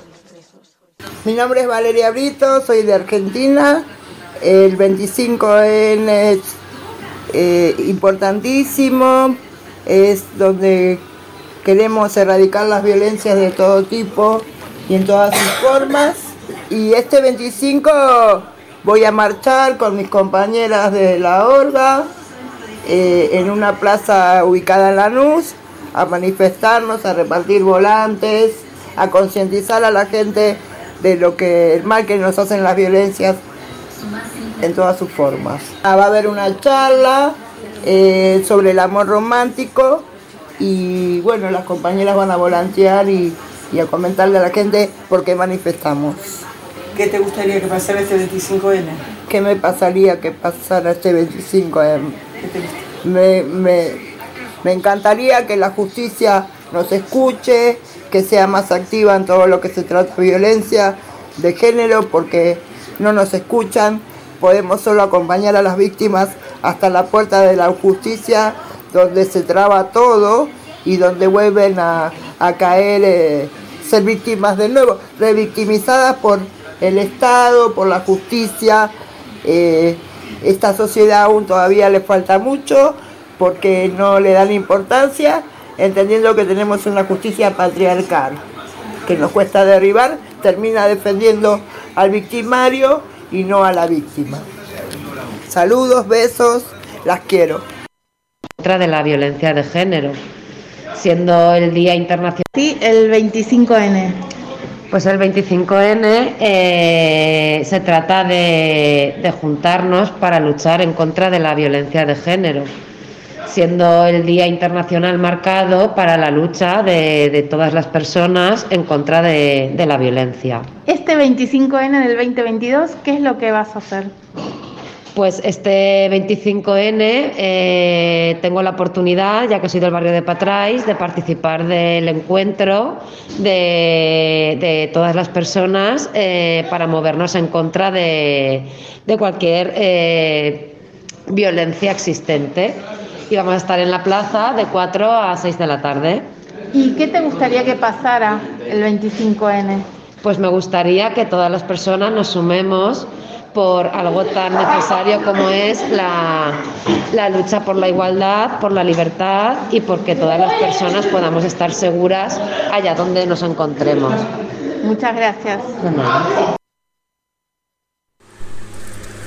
Mi nombre es Valeria Brito, soy de Argentina. El veinticinco ene es eh, importantísimo, es donde queremos erradicar las violencias de todo tipo y en todas sus formas. Y este veinticinco voy a marchar con mis compañeras de la Orga eh, en una plaza ubicada en Lanús, a manifestarnos, a repartir volantes, a concientizar a la gente de lo que el mal que nos hacen las violencias en todas sus formas. Va a haber una charla eh, sobre el amor romántico y bueno, las compañeras van a volantear y, y a comentarle a la gente por qué manifestamos. ¿Qué te gustaría que pasara este veinticinco ene? ¿Qué me pasaría que pasara este veinticinco ene? Me, me, me encantaría que la justicia nos escuche, que sea más activa en todo lo que se trata de violencia de género, porque no nos escuchan. Podemos solo acompañar a las víctimas hasta la puerta de la justicia, donde se traba todo y donde vuelven a, a caer, eh, ser víctimas de nuevo, revictimizadas por el Estado, por la justicia. Eh, esta sociedad aún todavía le falta mucho porque no le dan importancia, entendiendo que tenemos una justicia patriarcal que nos cuesta derribar, termina defendiendo al victimario y no a la víctima. Saludos, besos, las quiero. Contra de la violencia de género, siendo el Día Internacional. Sí, el veinticinco ene. Pues el veinticinco ene eh, se trata de, de juntarnos para luchar en contra de la violencia de género, siendo el Día Internacional marcado para la lucha de, de todas las personas en contra de, de la violencia. Este veinticinco ene del veinte veintidós, ¿qué es lo que vas a hacer? Pues este veinticinco ene eh, tengo la oportunidad, ya que soy del barrio de Patrais, de participar del encuentro de, de todas las personas eh, para movernos en contra de, de cualquier eh, violencia existente. Y vamos a estar en la plaza de cuatro a seis de la tarde. ¿Y qué te gustaría que pasara el veinticinco ene? Pues me gustaría que todas las personas nos sumemos por algo tan necesario como es la, la lucha por la igualdad, por la libertad y porque todas las personas podamos estar seguras allá donde nos encontremos. Muchas gracias. De nada.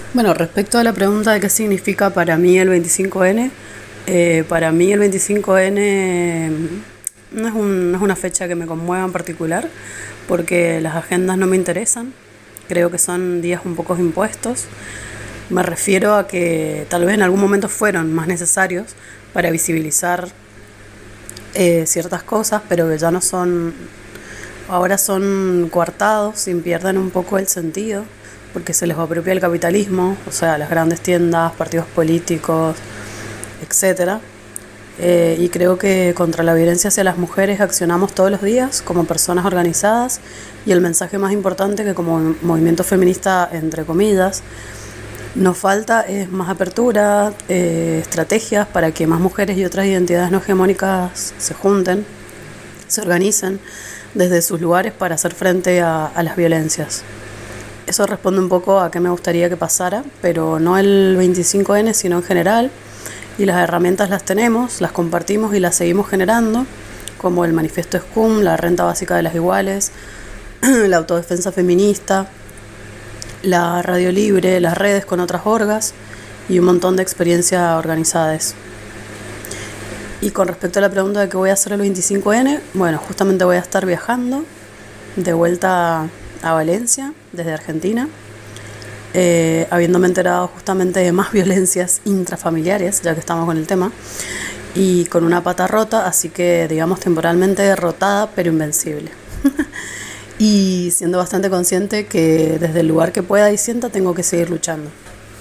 Bueno, respecto a la pregunta de qué significa para mí el veinticinco ene, eh, para mí el veinticinco ene no es, un, no es una fecha que me conmueva en particular, porque las agendas no me interesan, creo que son días un poco impuestos. Me refiero a que tal vez en algún momento fueron más necesarios para visibilizar eh, ciertas cosas, pero que ya no son, ahora son coartados y pierden un poco el sentido, porque se les apropia el capitalismo, o sea, las grandes tiendas, partidos políticos, etcétera. Eh, y creo que contra la violencia hacia las mujeres accionamos todos los días como personas organizadas, y el mensaje más importante que como movimiento feminista, entre comillas, nos falta es más apertura, eh, estrategias para que más mujeres y otras identidades no hegemónicas se junten, se organicen desde sus lugares para hacer frente a, a las violencias. Eso responde un poco a qué me gustaría que pasara, pero no el veinticinco ene, sino en general. Y las herramientas las tenemos, las compartimos y las seguimos generando, como el manifiesto S C U M, la renta básica de las iguales, la autodefensa feminista, la radio libre, las redes con otras orgas y un montón de experiencias organizadas. Y con respecto a la pregunta de qué voy a hacer el veinticinco ene, bueno, justamente voy a estar viajando de vuelta a Valencia, desde Argentina, eh, habiéndome enterado justamente de más violencias intrafamiliares, ya que estamos con el tema, y con una pata rota, así que digamos temporalmente derrotada, pero invencible. Y siendo bastante consciente que desde el lugar que pueda y sienta tengo que seguir luchando.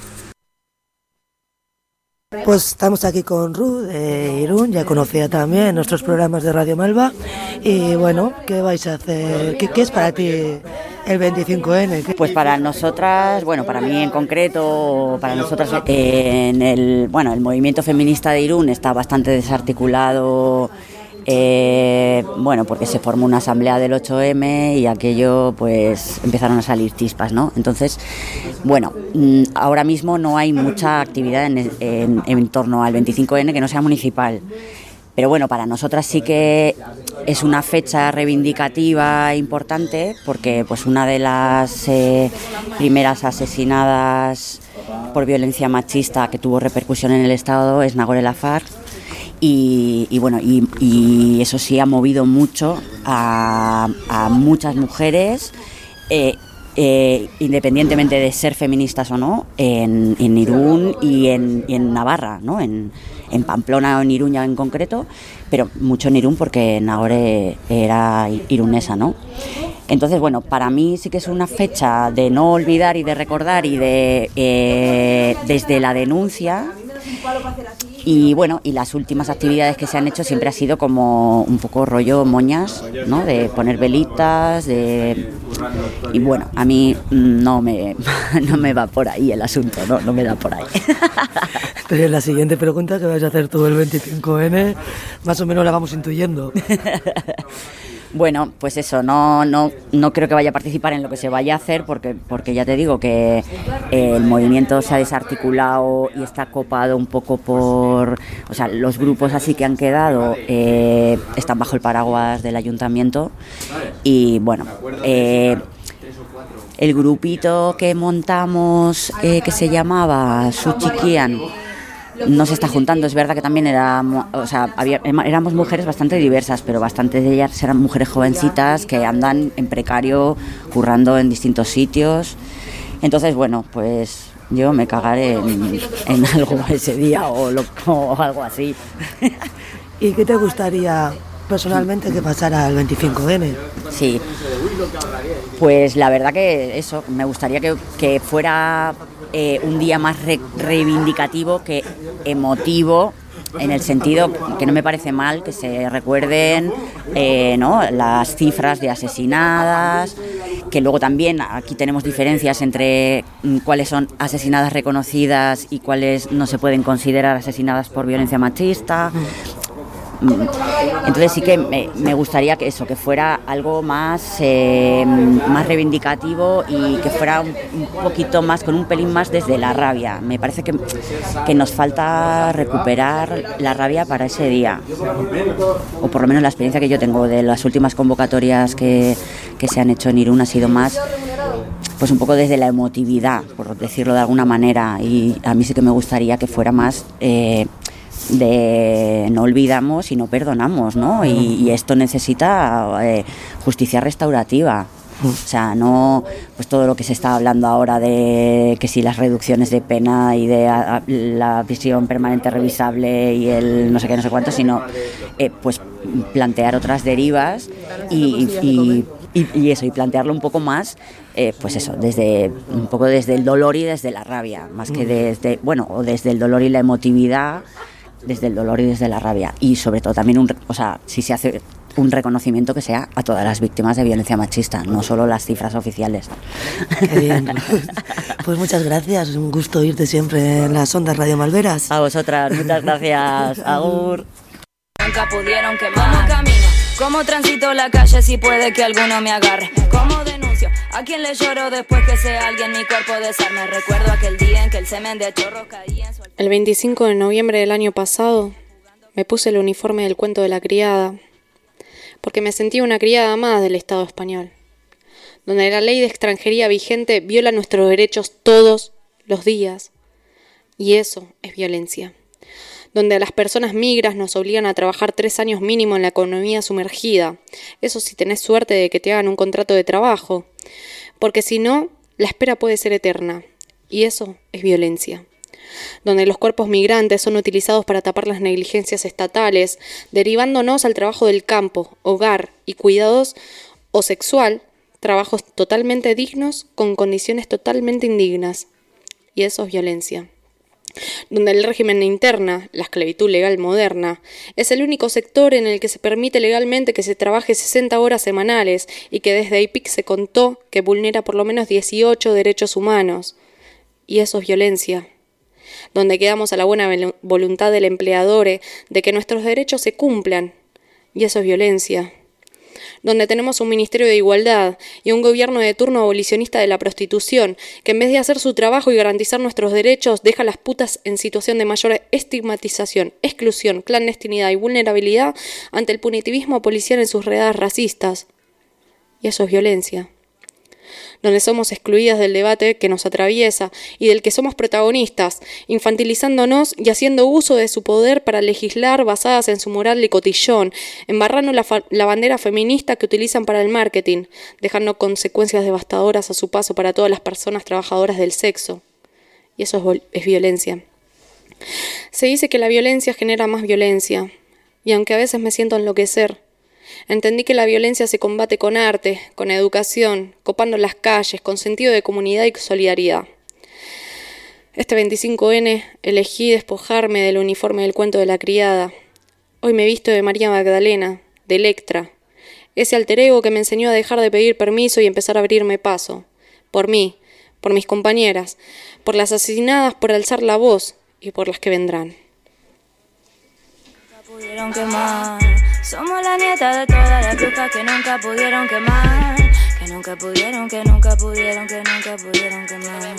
Pues estamos aquí con Ruth de Irún, ya conocía también nuestros programas de Radio Malva. Y bueno, ¿qué vais a hacer? ¿Qué, qué es para ti el veinticinco ene? Pues para nosotras, bueno, para mí en concreto, para nosotras eh, en el, bueno, el movimiento feminista de Irún está bastante desarticulado. Eh, bueno, porque se formó una asamblea del ocho eme y aquello pues empezaron a salir chispas, ¿no? Entonces, bueno, ahora mismo no hay mucha actividad en, en, en torno al veinticinco ene que no sea municipal. Pero bueno, para nosotras sí que es una fecha reivindicativa importante, porque pues una de las eh, primeras asesinadas por violencia machista que tuvo repercusión en el Estado es Nagore Laffar. Y, y bueno, y, y eso sí ha movido mucho a, a muchas mujeres, eh, eh, independientemente de ser feministas o no, en, en Irún y en, y en Navarra, ¿no? En, en Pamplona o en Iruña en concreto, pero mucho en Irún porque Nagore era irunesa, ¿no? Entonces, bueno, para mí sí que es una fecha de no olvidar y de recordar y de eh, desde la denuncia. Y bueno, y las últimas actividades que se han hecho siempre ha sido como un poco rollo moñas, ¿no? De poner velitas, de... Y bueno, a mí no me, no me va por ahí el asunto, no, no me da por ahí. Entonces la siguiente pregunta que vais a hacer tú el veinticinco ene, más o menos la vamos intuyendo. Bueno, pues eso, no, no, no creo que vaya a participar en lo que se vaya a hacer porque, porque ya te digo que eh, el movimiento se ha desarticulado y está copado un poco por... O sea, los grupos así que han quedado eh, están bajo el paraguas del ayuntamiento y bueno... Eh, el grupito que montamos eh, que se llamaba Suchiquian no se está juntando. Es verdad que también era, o sea, había, éramos mujeres bastante diversas, pero bastantes de ellas eran mujeres jovencitas que andan en precario, currando en distintos sitios. Entonces, bueno, pues yo me cagaré en, en algo ese día o, lo, o algo así. ¿Y qué te gustaría personalmente que pasara el veinticinco ene? Sí, pues la verdad que eso, me gustaría que, que fuera eh, un día más re, reivindicativo que emotivo, en el sentido que no me parece mal que se recuerden eh, ¿no? las cifras de asesinadas, que luego también aquí tenemos diferencias entre mm, cuáles son asesinadas reconocidas y cuáles no se pueden considerar asesinadas por violencia machista. Entonces sí que me, me gustaría que eso, que fuera algo más eh, más reivindicativo y que fuera un, un poquito más, con un pelín más desde la rabia. Me parece que, que nos falta recuperar la rabia para ese día, o por lo menos la experiencia que yo tengo de las últimas convocatorias que, que se han hecho en Irún ha sido más pues un poco desde la emotividad, por decirlo de alguna manera, y a mí sí que me gustaría que fuera más eh, de no olvidamos y no perdonamos, ¿no? Y, y esto necesita eh, justicia restaurativa. O sea, no pues todo lo que se está hablando ahora de que si las reducciones de pena y de a, a, la prisión permanente revisable y el no sé qué, no sé cuánto, sino eh, pues plantear otras derivas y, y, y, y eso, y plantearlo un poco más, eh, pues eso, desde un poco desde el dolor y desde la rabia, más que desde, bueno, o desde el dolor y la emotividad, desde el dolor y desde la rabia. Y sobre todo también, un, o sea, si se hace un reconocimiento que sea a todas las víctimas de violencia machista, no solo las cifras oficiales. Qué bien. Pues muchas gracias, un gusto oírte siempre en las ondas Radio Malveras. A vosotras, muchas gracias. Agur. Nunca pudieron quemar. ¿Cómo camino? ¿Cómo transito la calle si puede que alguno me agarre? ¿Cómo denuncio? ¿A quién le lloro después que sea alguien mi cuerpo desarme? Recuerdo aquel día en que el semen de chorros caía en su... El veinticinco de noviembre del año pasado me puse el uniforme del cuento de la criada, porque me sentía una criada más del Estado español, donde la ley de extranjería vigente viola nuestros derechos todos los días, y eso es violencia, donde a las personas migras nos obligan a trabajar tres años mínimo en la economía sumergida, eso si tenés suerte de que te hagan un contrato de trabajo, porque si no, la espera puede ser eterna, y eso es violencia, donde los cuerpos migrantes son utilizados para tapar las negligencias estatales, derivándonos al trabajo del campo, hogar y cuidados o sexual, trabajos totalmente dignos con condiciones totalmente indignas. Y eso es violencia. Donde el régimen interna, la esclavitud legal moderna, es el único sector en el que se permite legalmente que se trabaje sesenta horas semanales y que desde I P I C se contó que vulnera por lo menos dieciocho derechos humanos. Y eso es violencia. Donde quedamos a la buena voluntad del empleador de que nuestros derechos se cumplan, y eso es violencia. Donde tenemos un Ministerio de Igualdad y un gobierno de turno abolicionista de la prostitución, que en vez de hacer su trabajo y garantizar nuestros derechos, deja a las putas en situación de mayor estigmatización, exclusión, clandestinidad y vulnerabilidad ante el punitivismo policial en sus redadas racistas. Y eso es violencia. Donde somos excluidas del debate que nos atraviesa y del que somos protagonistas, infantilizándonos y haciendo uso de su poder para legislar basadas en su moral de cotillón, embarrando la, la bandera feminista que utilizan para el marketing, dejando consecuencias devastadoras a su paso para todas las personas trabajadoras del sexo. Y eso es, es violencia. Se dice que la violencia genera más violencia, y aunque a veces me siento enloquecer, entendí que la violencia se combate con arte, con educación, copando las calles, con sentido de comunidad y solidaridad. Este veinticinco ene elegí despojarme del uniforme del cuento de la criada. Hoy me visto de María Magdalena, de Electra, ese alter ego que me enseñó a dejar de pedir permiso y empezar a abrirme paso. Por mí, por mis compañeras, por las asesinadas por alzar la voz y por las que vendrán. Pudieron quemar. Somos la nieta de todas las brujas que nunca pudieron quemar, que nunca pudieron, que nunca pudieron, que nunca pudieron quemar.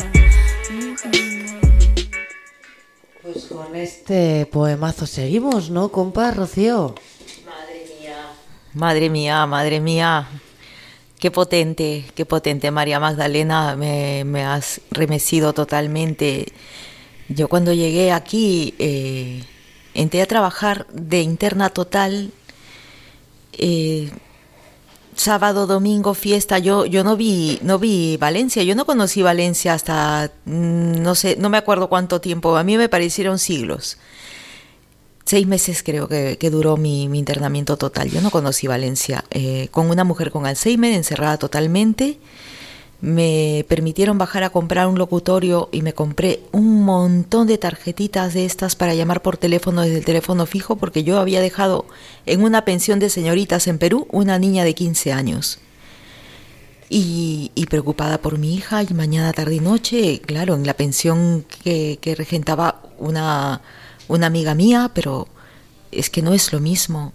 Pues con este poemazo seguimos, ¿no, compa Rocío? Madre mía. Madre mía, madre mía. Qué potente, qué potente, María Magdalena, me, me has remecido totalmente. Yo cuando llegué aquí, eh, entré a trabajar de interna total. Eh, sábado, domingo, fiesta. Yo yo no vi no vi Valencia. Yo no conocí Valencia hasta no sé, no me acuerdo cuánto tiempo. A mí me parecieron siglos. Seis meses creo que, que duró mi, mi internamiento total. Yo no conocí Valencia. Eh, con una mujer con Alzheimer, encerrada totalmente. Me permitieron bajar a comprar un locutorio y me compré un montón de tarjetitas de estas para llamar por teléfono desde el teléfono fijo, porque yo había dejado en una pensión de señoritas en Perú una niña de quince años. Y, y preocupada por mi hija, y mañana, tarde y noche, claro, en la pensión que, que regentaba una, una amiga mía, pero es que no es lo mismo.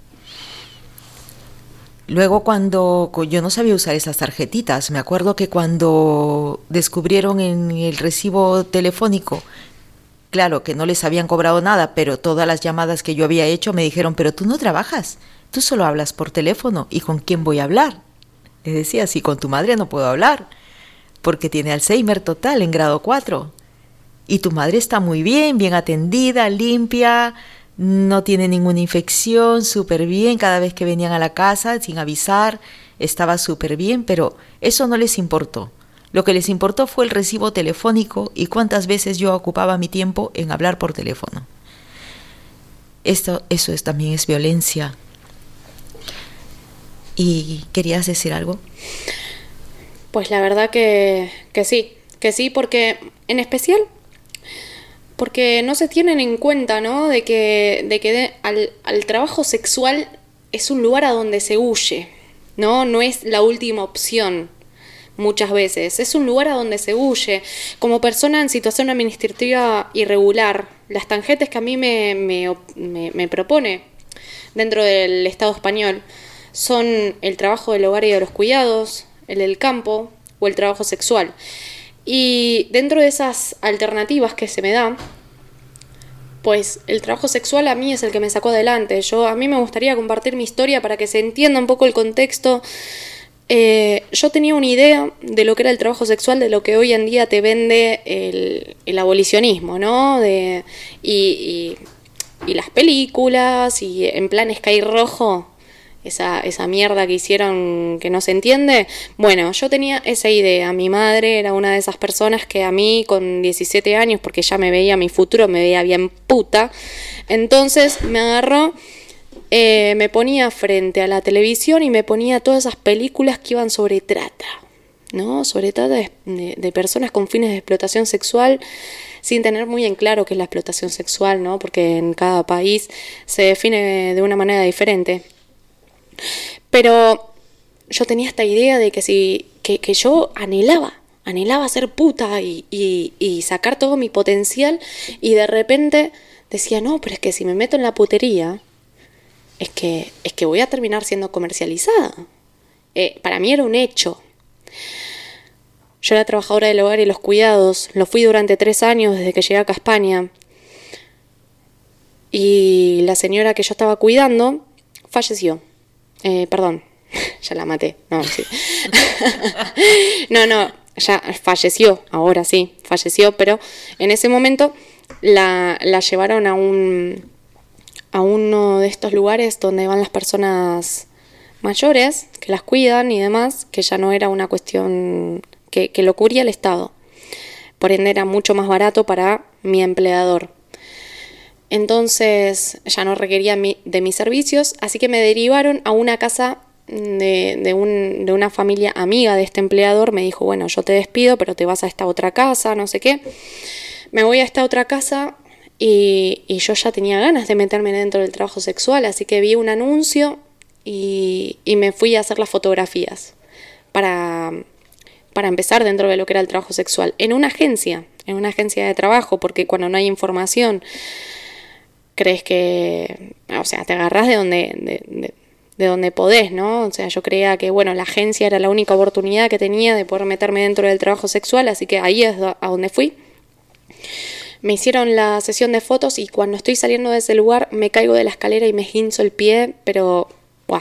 Luego cuando yo no sabía usar esas tarjetitas, me acuerdo que cuando descubrieron en el recibo telefónico, claro que no les habían cobrado nada, pero todas las llamadas que yo había hecho me dijeron, pero tú no trabajas, tú solo hablas por teléfono, ¿y con quién voy a hablar? Les decía, sí, con tu madre no puedo hablar. porque tiene Alzheimer total en grado cuatro. Y tu madre está muy bien, bien atendida, limpia, no tiene ninguna infección, súper bien. Cada vez que venían a la casa, sin avisar, estaba súper bien, pero eso no les importó. Lo que les importó fue el recibo telefónico y cuántas veces yo ocupaba mi tiempo en hablar por teléfono. Esto, eso es, también es violencia. ¿Y querías decir algo? Pues la verdad que, que sí, que sí, porque en especial, porque no se tienen en cuenta, ¿no? De que, de que de, al, al trabajo sexual es un lugar a donde se huye, ¿no? No es la última opción. Muchas veces es un lugar a donde se huye. Como persona en situación administrativa irregular, las tangentes que a mí me, me, me, me propone dentro del Estado español son el trabajo del hogar y de los cuidados, el del campo o el trabajo sexual. Y dentro de esas alternativas que se me dan, pues el trabajo sexual a mí es el que me sacó adelante. Yo, a mí me gustaría compartir mi historia para que se entienda un poco el contexto. Eh, yo tenía una idea de lo que era el trabajo sexual, de lo que hoy en día te vende el, el abolicionismo, ¿no? De, y, y, y las películas, y en plan Sky Rojo, esa, esa mierda que hicieron que no se entiende. Bueno, yo tenía esa idea. Mi madre era una de esas personas que a mí con diecisiete años, porque ya me veía mi futuro, me veía bien puta, entonces me agarró... Eh, me ponía frente a la televisión y me ponía todas esas películas que iban sobre trata, ¿no? Sobre trata de, de, de personas con fines de explotación sexual, sin tener muy en claro qué es la explotación sexual, ¿no? Porque en cada país se define de una manera diferente. Pero yo tenía esta idea de que si que, que yo anhelaba, anhelaba ser puta y, y, y sacar todo mi potencial, y de repente decía, no, pero es que si me meto en la putería, Es que, es que voy a terminar siendo comercializada. Eh, para mí era un hecho. Yo era trabajadora del hogar y los cuidados. Lo fui durante tres años desde que llegué acá a España. Y la señora que yo estaba cuidando falleció. Eh, perdón, ya la maté. No, sí. no, no, ya falleció. Ahora sí, falleció. Pero en ese momento la, la llevaron a un... a uno de estos lugares donde van las personas mayores, que las cuidan y demás, que ya no era una cuestión que, que lo cubría el Estado. Por ende era mucho más barato para mi empleador. Entonces ya no requería mi, de mis servicios, así que me derivaron a una casa de, de, un, de una familia amiga de este empleador. Me dijo, bueno, yo te despido, pero te vas a esta otra casa, no sé qué. Me voy a esta otra casa... Y, y yo ya tenía ganas de meterme dentro del trabajo sexual, así que vi un anuncio y, y me fui a hacer las fotografías para, para empezar dentro de lo que era el trabajo sexual, en una agencia, en una agencia de trabajo, porque cuando no hay información, crees que, o sea, te agarrás de donde, de, de, de donde podés, ¿no? O sea, yo creía que, bueno, la agencia era la única oportunidad que tenía de poder meterme dentro del trabajo sexual, así que ahí es a donde fui. Me hicieron la sesión de fotos y cuando estoy saliendo de ese lugar me caigo de la escalera y me esguinzo el pie, pero ¡buah!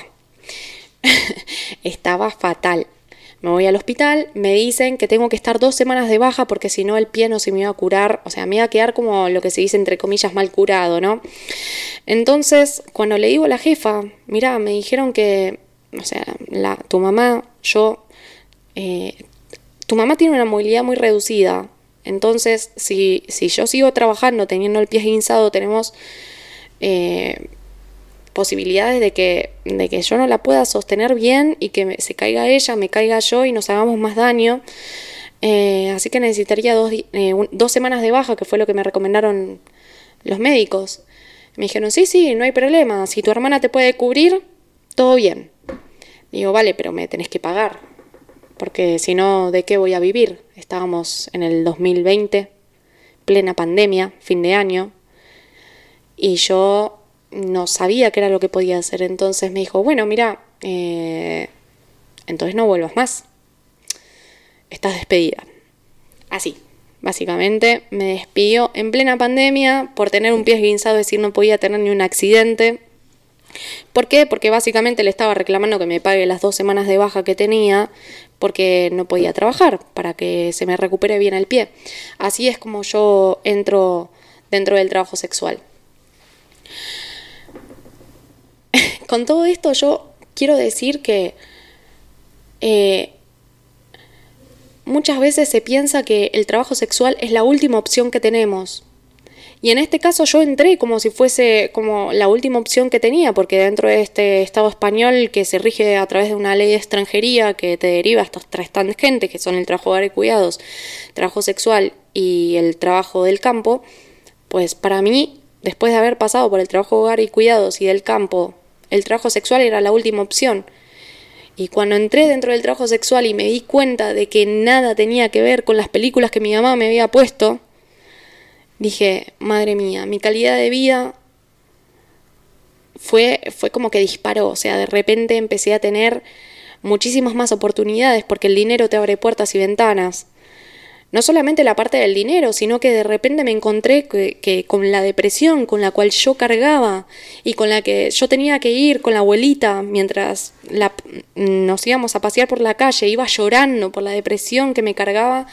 Estaba fatal. Me voy al hospital, me dicen que tengo que estar dos semanas de baja porque si no el pie no se me iba a curar, o sea, me iba a quedar como lo que se dice entre comillas mal curado, ¿no? Entonces, cuando le digo a la jefa, mira, me dijeron que, o sea, la, tu mamá, yo, eh, tu mamá tiene una movilidad muy reducida. Entonces, si, si yo sigo trabajando teniendo el pie esguinzado, tenemos eh, posibilidades de que, de que yo no la pueda sostener bien y que me, se caiga ella, me caiga yo y nos hagamos más daño. Eh, así que necesitaría dos, eh, un, dos semanas de baja, que fue lo que me recomendaron los médicos. Me dijeron, sí, sí, no hay problema. Si tu hermana te puede cubrir, todo bien. Digo, vale, pero me tenés que pagar. Porque si no, ¿de qué voy a vivir? Estábamos en el dos mil veinte, plena pandemia, fin de año, y yo no sabía qué era lo que podía hacer. Entonces me dijo, bueno, mira, eh, entonces no vuelvas más. Estás despedida. Así, básicamente me despidió en plena pandemia por tener un pie esguinzado, es decir, no podía tener ni un accidente. ¿Por qué? Porque básicamente le estaba reclamando que me pague las dos semanas de baja que tenía, porque no podía trabajar para que se me recupere bien el pie. Así es como yo entro dentro del trabajo sexual. Con todo esto yo quiero decir que eh, muchas veces se piensa que el trabajo sexual es la última opción que tenemos. Y en este caso yo entré como si fuese como la última opción que tenía, porque dentro de este Estado español que se rige a través de una ley de extranjería que te deriva a estos tres tangentes, que son el trabajo de hogar y cuidados, trabajo sexual y el trabajo del campo, pues para mí, después de haber pasado por el trabajo de hogar y cuidados y del campo, el trabajo sexual era la última opción. Y cuando entré dentro del trabajo sexual y me di cuenta de que nada tenía que ver con las películas que mi mamá me había puesto, dije, madre mía, mi calidad de vida fue, fue como que disparó. O sea, de repente empecé a tener muchísimas más oportunidades porque el dinero te abre puertas y ventanas. No solamente la parte del dinero, sino que de repente me encontré que, que con la depresión con la cual yo cargaba y con la que yo tenía que ir con la abuelita mientras la, nos íbamos a pasear por la calle, iba llorando por la depresión que me cargaba.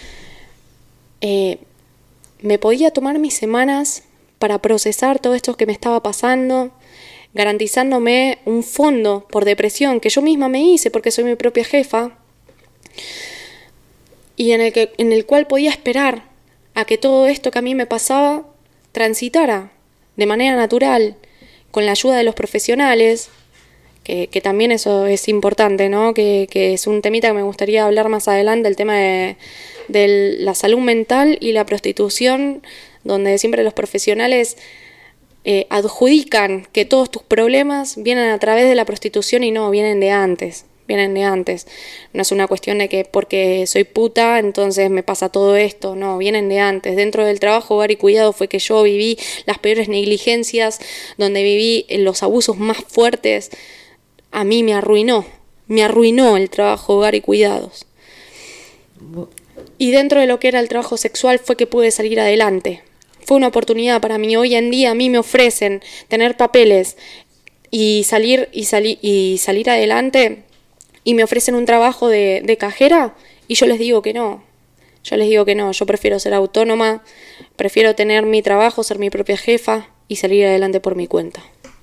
Eh, me podía tomar mis semanas para procesar todo esto que me estaba pasando, garantizándome un fondo por depresión que yo misma me hice porque soy mi propia jefa, y en el, que, en el cual podía esperar a que todo esto que a mí me pasaba transitara de manera natural, con la ayuda de los profesionales, que, que también eso es importante, ¿no? Que, que es un temita que me gustaría hablar más adelante, el tema de, de la salud mental y la prostitución, donde siempre los profesionales eh, adjudican que todos tus problemas vienen a través de la prostitución y no, vienen de antes. vienen de antes. No es una cuestión de que porque soy puta entonces me pasa todo esto, no, vienen de antes. Dentro del trabajo hogar y cuidado fue que yo viví las peores negligencias, donde viví los abusos más fuertes. A mí me arruinó, me arruinó el trabajo hogar y cuidados. Y dentro de lo que era el trabajo sexual fue que pude salir adelante. Fue una oportunidad para mí. Hoy en día a mí me ofrecen tener papeles y salir, y salir, y salir adelante, y me ofrecen un trabajo de, de cajera, y yo les digo que no. Yo les digo que no, yo prefiero ser autónoma, prefiero tener mi trabajo, ser mi propia jefa y salir adelante por mi cuenta.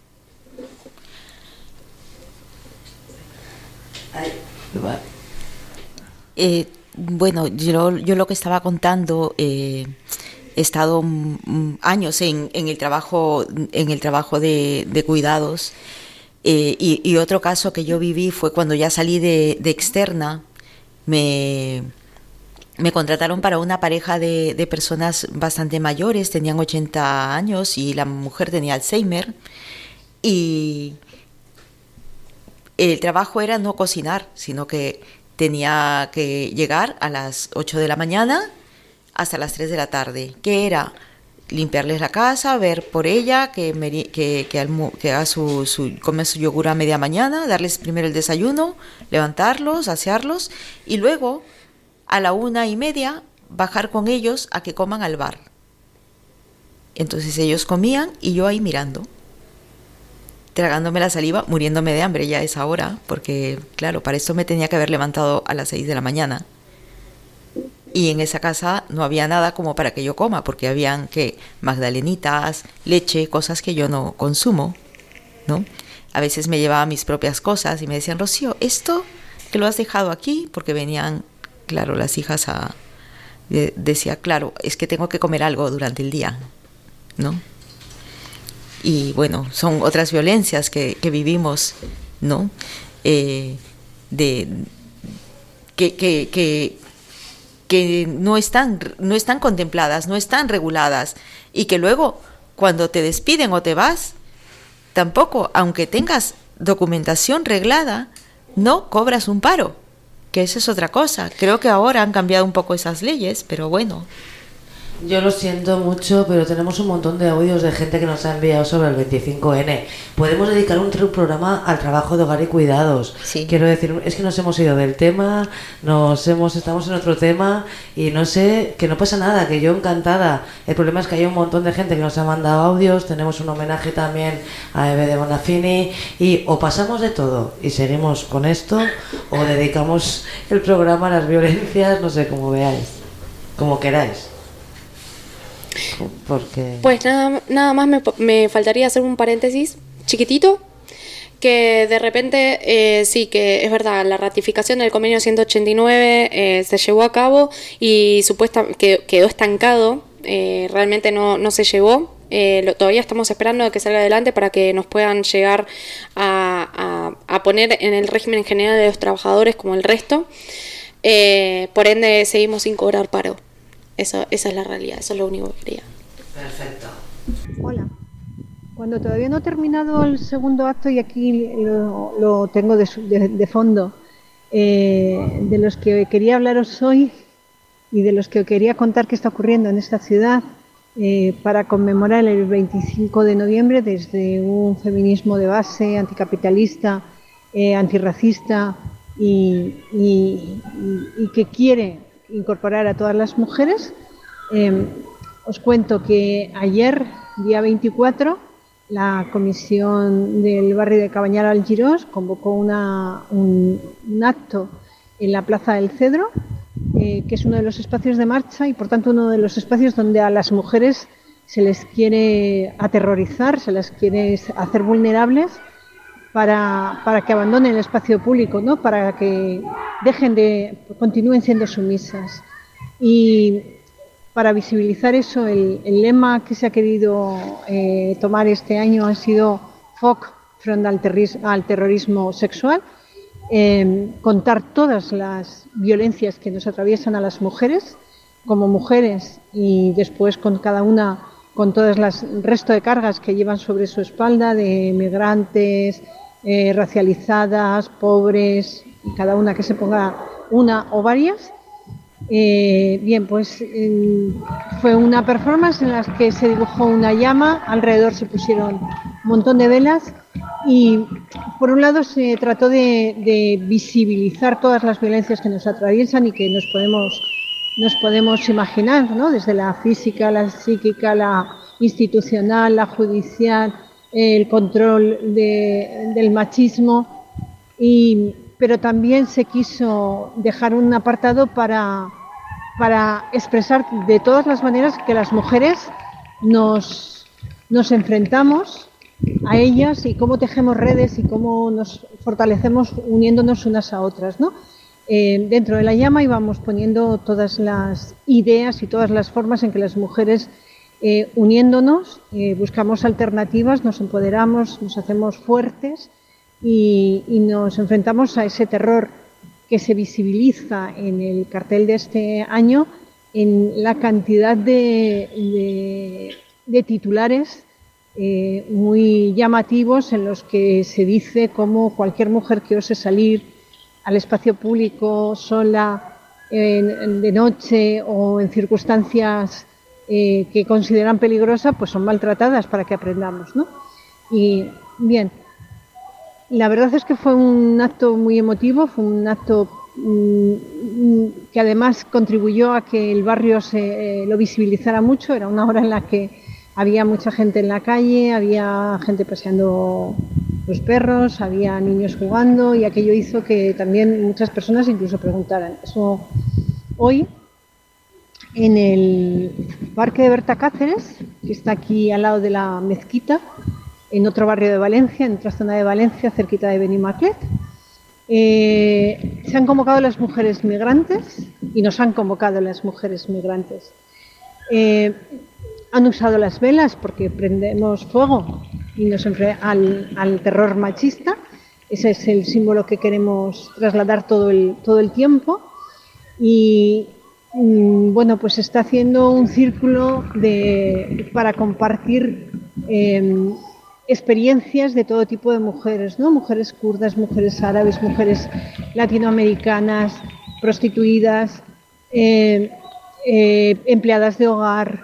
Eh, bueno, yo, yo lo que estaba contando, eh, he estado mm, años en, en el trabajo, en el trabajo de, de cuidados. Eh, y, y otro caso que yo viví fue cuando ya salí de, de externa, me, me contrataron para una pareja de, de personas bastante mayores, tenían ochenta años y la mujer tenía Alzheimer, y el trabajo era no cocinar, sino que tenía que llegar a las ocho de la mañana hasta las tres de la tarde, que era limpiarles la casa, ver por ella, que, meri- que, que, almu- que haga su, su, come su yogur a media mañana, darles primero el desayuno, levantarlos, asearlos, y luego a la una y media bajar con ellos a que coman al bar. Entonces ellos comían y yo ahí mirando, tragándome la saliva, muriéndome de hambre ya a esa hora, porque claro, para esto me tenía que haber levantado a las seis de la mañana. Y en esa casa no había nada como para que yo coma, porque habían que magdalenitas, leche, cosas que yo no consumo, ¿no? A veces me llevaba mis propias cosas y me decían, Rocío, ¿esto que lo has dejado aquí? Porque venían, claro, las hijas a... De, decía, claro, es que tengo que comer algo durante el día, ¿no? Y bueno, son otras violencias que, que vivimos, ¿no? Eh, de... que... que, que que no están, no están contempladas, no están reguladas, y que luego cuando te despiden o te vas, tampoco, aunque tengas documentación reglada, no cobras un paro, que eso es otra cosa. Creo que ahora han cambiado un poco esas leyes, pero bueno. Yo lo siento mucho, pero tenemos un montón de audios de gente que nos ha enviado sobre el veinticinco ene. Podemos dedicar un programa al trabajo de hogar y cuidados. Sí. Quiero decir, es que nos hemos ido del tema, nos hemos estamos en otro tema y no sé, que no pasa nada, que yo encantada. El problema es que hay un montón de gente que nos ha mandado audios, tenemos un homenaje también a Eve de Bonafini y o pasamos de todo y seguimos con esto o dedicamos el programa a las violencias, no sé, como veáis, como queráis. Porque... Pues nada, nada más me, me faltaría hacer un paréntesis chiquitito, que de repente, eh, sí, que es verdad, la ratificación del convenio ciento ochenta y nueve eh, se llevó a cabo y supuestamente que, quedó estancado, eh, realmente no, no se llevó. Eh, lo, todavía estamos esperando a que salga adelante para que nos puedan llegar a, a, a poner en el régimen general de los trabajadores como el resto. Eh, por ende, seguimos sin cobrar paro. Eso, esa es la realidad, eso es lo único que quería. Perfecto. Hola. Cuando todavía no he terminado el segundo acto y aquí lo, lo tengo de, de, de fondo, eh, de los que quería hablaros hoy y de los que quería contar qué está ocurriendo en esta ciudad eh, para conmemorar el veinticinco de noviembre desde un feminismo de base, anticapitalista, eh, antirracista y, y, y, y que quiere incorporar a todas las mujeres. Eh, os cuento que ayer, día veinticuatro, la comisión del barrio de Cabañal Algirós convocó una, un, un acto en la Plaza del Cedro, eh, que es uno de los espacios de marcha y por tanto uno de los espacios donde a las mujeres se les quiere aterrorizar, se las quiere hacer vulnerables para, para que abandonen el espacio público, ¿no? Para que dejen de, continúen siendo sumisas. Y para visibilizar eso, el, el lema que se ha querido eh, tomar este año ha sido F O C frente al, terris, al terrorismo sexual, eh, contar todas las violencias que nos atraviesan a las mujeres como mujeres y después con cada una, con todas las resto de cargas que llevan sobre su espalda de migrantes, eh, racializadas, pobres, cada una que se ponga una o varias. Eh, bien, pues eh, fue una performance en la que se dibujó una llama, alrededor se pusieron un montón de velas y por un lado se trató de, de visibilizar todas las violencias que nos atraviesan y que nos podemos, nos podemos imaginar, ¿no? Desde la física, la psíquica, la institucional, la judicial, el control de, del machismo y pero también se quiso dejar un apartado para, para expresar de todas las maneras que las mujeres nos, nos enfrentamos a ellas y cómo tejemos redes y cómo nos fortalecemos uniéndonos unas a otras, ¿no? Eh, dentro de la llama íbamos poniendo todas las ideas y todas las formas en que las mujeres eh, uniéndonos eh, buscamos alternativas, nos empoderamos, nos hacemos fuertes Y, y nos enfrentamos a ese terror que se visibiliza en el cartel de este año en la cantidad de, de, de titulares eh, muy llamativos en los que se dice cómo cualquier mujer que ose salir al espacio público sola, en, de noche o en circunstancias eh, que consideran peligrosas, pues son maltratadas para que aprendamos, ¿no? Y bien, la verdad es que fue un acto muy emotivo, fue un acto mmm, que además contribuyó a que el barrio se eh, lo visibilizara mucho. Era una hora en la que había mucha gente en la calle, había gente paseando los perros, había niños jugando y aquello hizo que también muchas personas incluso preguntaran. Eso hoy en el parque de Berta Cáceres, que está aquí al lado de la mezquita, en otro barrio de Valencia, en otra zona de Valencia, cerquita de Benimaclet. Eh, se han convocado las mujeres migrantes y nos han convocado las mujeres migrantes. Eh, han usado las velas porque prendemos fuego y nos enfrentamos al, al terror machista. Ese es el símbolo que queremos trasladar todo el, todo el tiempo. Y mm, bueno, pues se está haciendo un círculo de, para compartir eh, experiencias de todo tipo de mujeres, ¿no? Mujeres kurdas, mujeres árabes, mujeres latinoamericanas, prostituidas, eh, eh, empleadas de hogar.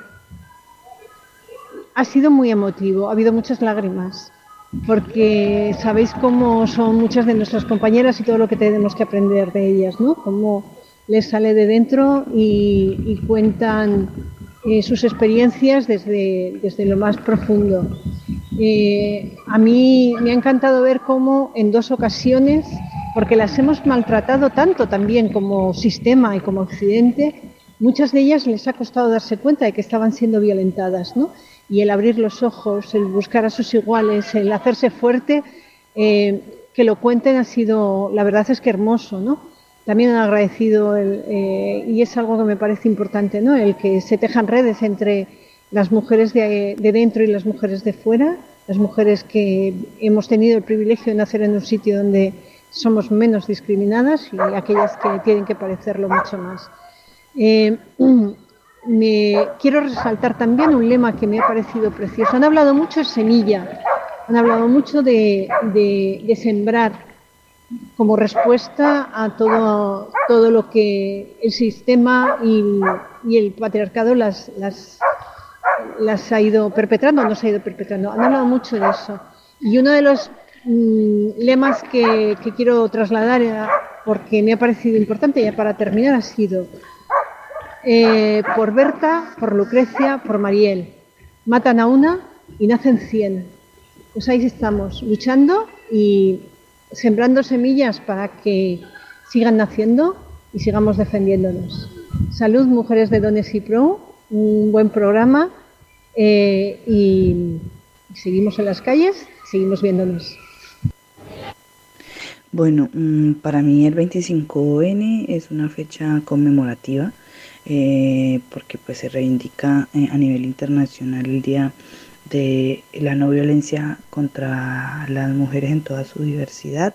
Ha sido muy emotivo, ha habido muchas lágrimas, porque sabéis cómo son muchas de nuestras compañeras y todo lo que tenemos que aprender de ellas, ¿no? Cómo les sale de dentro y, y cuentan eh, sus experiencias desde, desde lo más profundo. Eh, a mí me ha encantado ver cómo en dos ocasiones, porque las hemos maltratado tanto también como sistema y como Occidente, muchas de ellas les ha costado darse cuenta de que estaban siendo violentadas, ¿no? Y el abrir los ojos, el buscar a sus iguales, el hacerse fuerte, eh, que lo cuenten ha sido, la verdad es que hermoso, ¿no? También han agradecido, el, eh, y es algo que me parece importante, ¿no? El que se tejan redes entre las mujeres de, de dentro y las mujeres de fuera, las mujeres que hemos tenido el privilegio de nacer en un sitio donde somos menos discriminadas y aquellas que tienen que parecerlo mucho más. Eh, Me quiero resaltar también un lema que me ha parecido precioso. Han hablado mucho de semilla, han hablado mucho de, de, de sembrar como respuesta a todo, todo lo que el sistema y, y el patriarcado las, las, las ha ido perpetrando, no se ha ido perpetrando. Han hablado mucho de eso. Y uno de los mmm, lemas que, que quiero trasladar, porque me ha parecido importante, ya para terminar, ha sido... Eh, por Berta, por Lucrecia, por Mariel. Matan a una y nacen cien. Pues ahí estamos, luchando y sembrando semillas para que sigan naciendo y sigamos defendiéndonos. Salud, mujeres de Dones y Pro, un buen programa eh, y seguimos en las calles, seguimos viéndonos. Bueno, para mí el veinticinco ene es una fecha conmemorativa. Eh, porque pues se reivindica eh, a nivel internacional el Día de la No Violencia contra las Mujeres en toda su diversidad,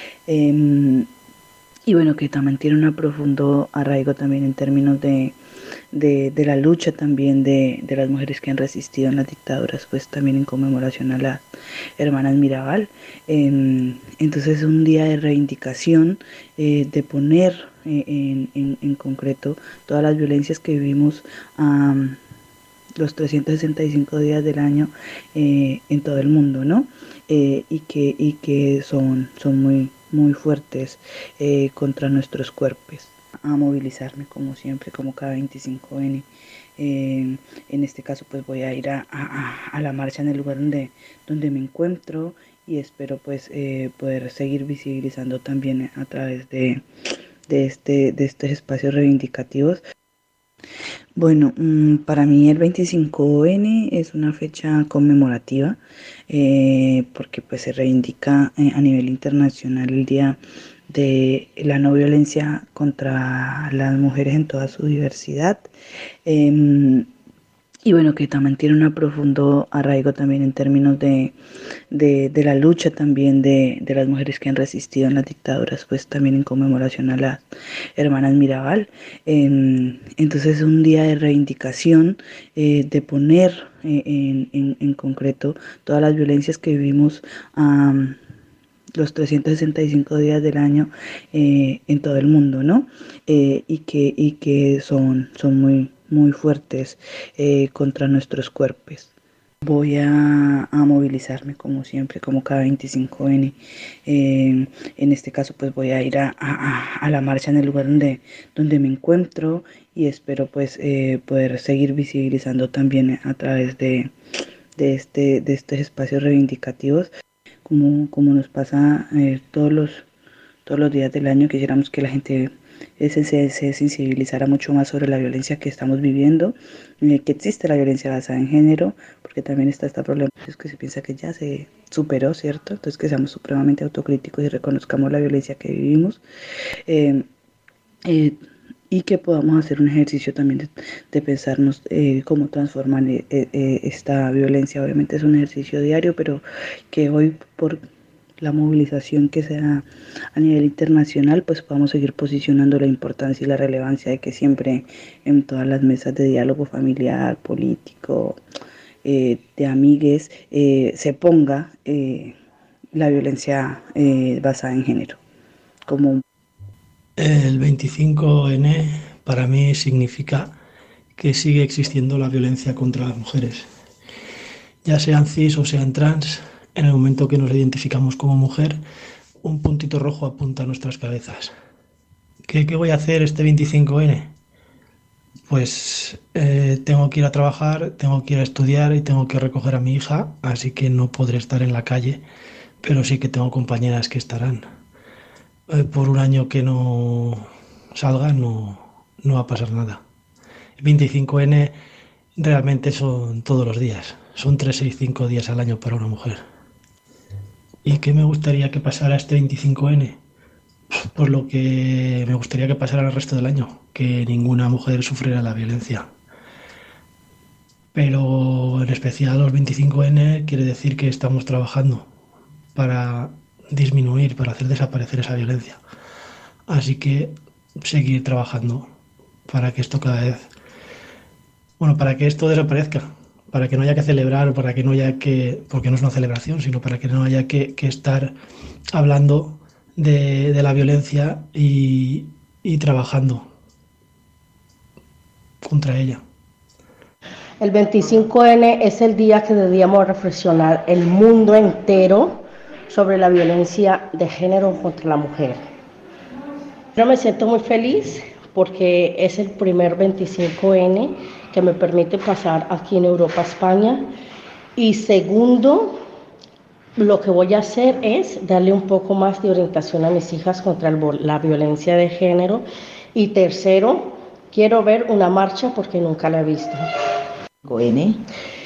eh, y bueno, que también tiene un profundo arraigo también en términos de, de, de la lucha también de, de las mujeres que han resistido en las dictaduras, pues también en conmemoración a las hermanas Mirabal. Eh, entonces es un día de reivindicación, eh, de poner En, en, en concreto todas las violencias que vivimos um, los trescientos sesenta y cinco días del año eh, en todo el mundo, ¿no? Eh, y que, y que son, son muy, muy fuertes eh, contra nuestros cuerpos. A movilizarme como siempre, como cada veinticinco ene. Eh, en este caso pues voy a ir a, a, a la marcha en el lugar donde, donde me encuentro y espero pues eh, poder seguir visibilizando también a través de de este de estos espacios reivindicativos. Bueno, para mí el veinticinco ene es una fecha conmemorativa eh, porque pues se reivindica eh, a nivel internacional el Día de la No Violencia contra las Mujeres en toda su diversidad. Eh, Y bueno, que también tiene un profundo arraigo también en términos de, de, de la lucha también de, de las mujeres que han resistido en las dictaduras, pues también en conmemoración a las hermanas Mirabal. Eh, entonces es un día de reivindicación, eh, de poner eh, en, en, en concreto todas las violencias que vivimos um, los trescientos sesenta y cinco días del año eh, en todo el mundo, ¿no? Eh, y que, y que son, son muy muy fuertes eh, contra nuestros cuerpos. Voy a, a movilizarme como siempre, como cada veinticinco ene. Eh, en este caso pues voy a ir a, a, a la marcha en el lugar donde, donde me encuentro y espero pues eh, poder seguir visibilizando también a través de, de, este, de estos espacios reivindicativos, como, como nos pasa eh, todos, los, todos los días del año. Quisiéramos que la gente Se, se, se sensibilizará mucho más sobre la violencia que estamos viviendo, eh, que existe la violencia basada en género, porque también está esta problema, es que se piensa que ya se superó, ¿cierto? Entonces que seamos supremamente autocríticos y reconozcamos la violencia que vivimos, eh, eh, y que podamos hacer un ejercicio también de, de pensarnos eh, cómo transformar eh, eh, esta violencia. Obviamente es un ejercicio diario, pero que hoy por la movilización que se da a nivel internacional, pues podamos seguir posicionando la importancia y la relevancia de que siempre en todas las mesas de diálogo familiar, político, eh, de amigues, eh, se ponga eh, la violencia eh, basada en género. Como El veinticinco ene para mí significa que sigue existiendo la violencia contra las mujeres. Ya sean cis o sean trans, en el momento que nos identificamos como mujer, un puntito rojo apunta a nuestras cabezas. ¿Qué, qué voy a hacer este veinticinco ene? Pues eh, tengo que ir a trabajar, tengo que ir a estudiar y tengo que recoger a mi hija, así que no podré estar en la calle, pero sí que tengo compañeras que estarán. Eh, por un año que no salga no, no va a pasar nada. El veinticinco ene realmente son todos los días, son tres, seis, cinco días al año para una mujer. ¿Y qué me gustaría que pasara este veinticinco ene? Pues lo que me gustaría que pasara el resto del año, que ninguna mujer sufriera la violencia. Pero en especial los veinticinco ene quiere decir que estamos trabajando para disminuir, para hacer desaparecer esa violencia. Así que seguir trabajando para que esto cada vez, bueno, para que esto desaparezca, para que no haya que celebrar, para que no haya que, porque no es una celebración, sino para que no haya que, que estar hablando de, de la violencia y, y trabajando contra ella. El veinticinco ene es el día que deberíamos reflexionar el mundo entero sobre la violencia de género contra la mujer. Yo me siento muy feliz porque es el primer veinticinco ene que me permite pasar aquí en Europa, España. Y segundo, lo que voy a hacer es darle un poco más de orientación a mis hijas contra el, la violencia de género. Y tercero, quiero ver una marcha porque nunca la he visto. ene.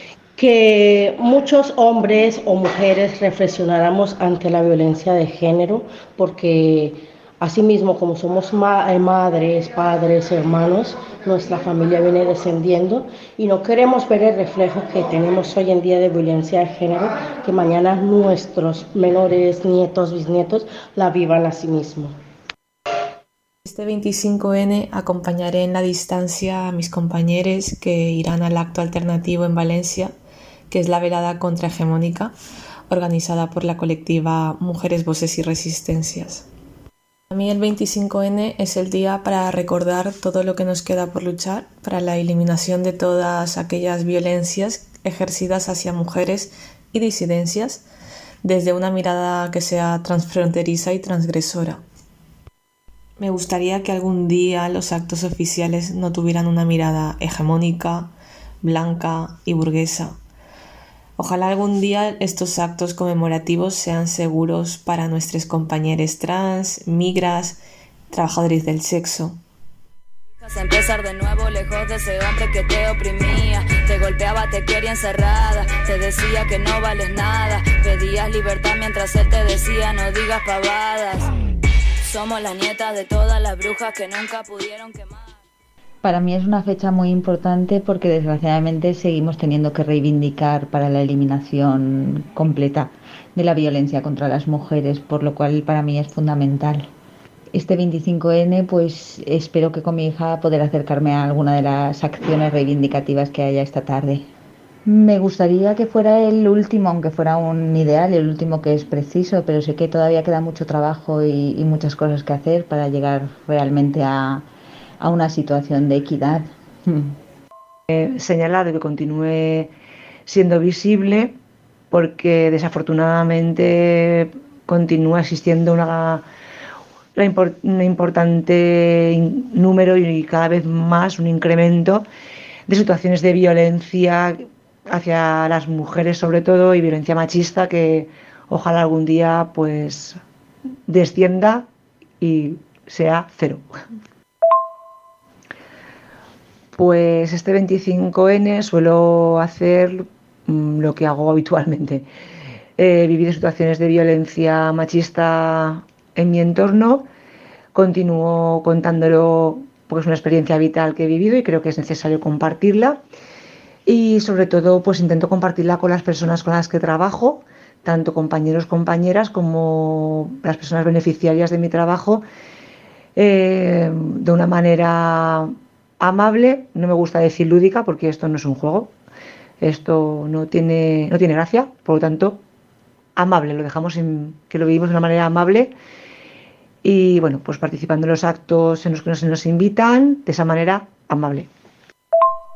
Que muchos hombres o mujeres reflexionáramos ante la violencia de género, porque asimismo como somos ma madres, padres, hermanos, nuestra familia viene descendiendo y no queremos ver el reflejo que tenemos hoy en día de violencia de género, que mañana nuestros menores, nietos, bisnietos la vivan a sí mismos. Este veinticinco ene acompañaré en la distancia a mis compañeros que irán al acto alternativo en Valencia, que es la velada contrahegemónica organizada por la colectiva Mujeres, Voces y Resistencias. Para mí el veinticinco ene es el día para recordar todo lo que nos queda por luchar para la eliminación de todas aquellas violencias ejercidas hacia mujeres y disidencias desde una mirada que sea transfronteriza y transgresora. Me gustaría que algún día los actos oficiales no tuvieran una mirada hegemónica, blanca y burguesa. Ojalá algún día estos actos conmemorativos sean seguros para nuestros compañeros trans, migras, trabajadores del sexo. Empezar de nuevo lejos de ese hombre que te oprimía, te golpeaba, te quería encerrada, te decía que no vales nada, pedías libertad mientras él te decía no digas pavadas. Somos las nietas de todas las brujas que nunca pudieron quemar. Para mí es una fecha muy importante porque desgraciadamente seguimos teniendo que reivindicar para la eliminación completa de la violencia contra las mujeres, por lo cual para mí es fundamental. Este veinticinco ene, pues espero que con mi hija poder acercarme a alguna de las acciones reivindicativas que haya esta tarde. Me gustaría que fuera el último, aunque fuera un ideal, el último que es preciso, pero sé que todavía queda mucho trabajo y, y muchas cosas que hacer para llegar realmente a a una situación de equidad. Eh, señalar que continúe siendo visible porque desafortunadamente continúa existiendo una, una, import, un importante número y cada vez más un incremento de situaciones de violencia hacia las mujeres sobre todo y violencia machista que ojalá algún día pues descienda y sea cero. Pues este veinticinco ene suelo hacer mmm, lo que hago habitualmente, eh, vivir situaciones de violencia machista en mi entorno, continúo contándolo porque es una experiencia vital que he vivido y creo que es necesario compartirla y sobre todo pues intento compartirla con las personas con las que trabajo, tanto compañeros, compañeras como las personas beneficiarias de mi trabajo, eh, de una manera amable, no me gusta decir lúdica porque esto no es un juego, esto no tiene, no tiene gracia, por lo tanto, amable, lo dejamos en que lo vivimos de una manera amable y bueno, pues participando en los actos en los que nos, nos invitan de esa manera amable.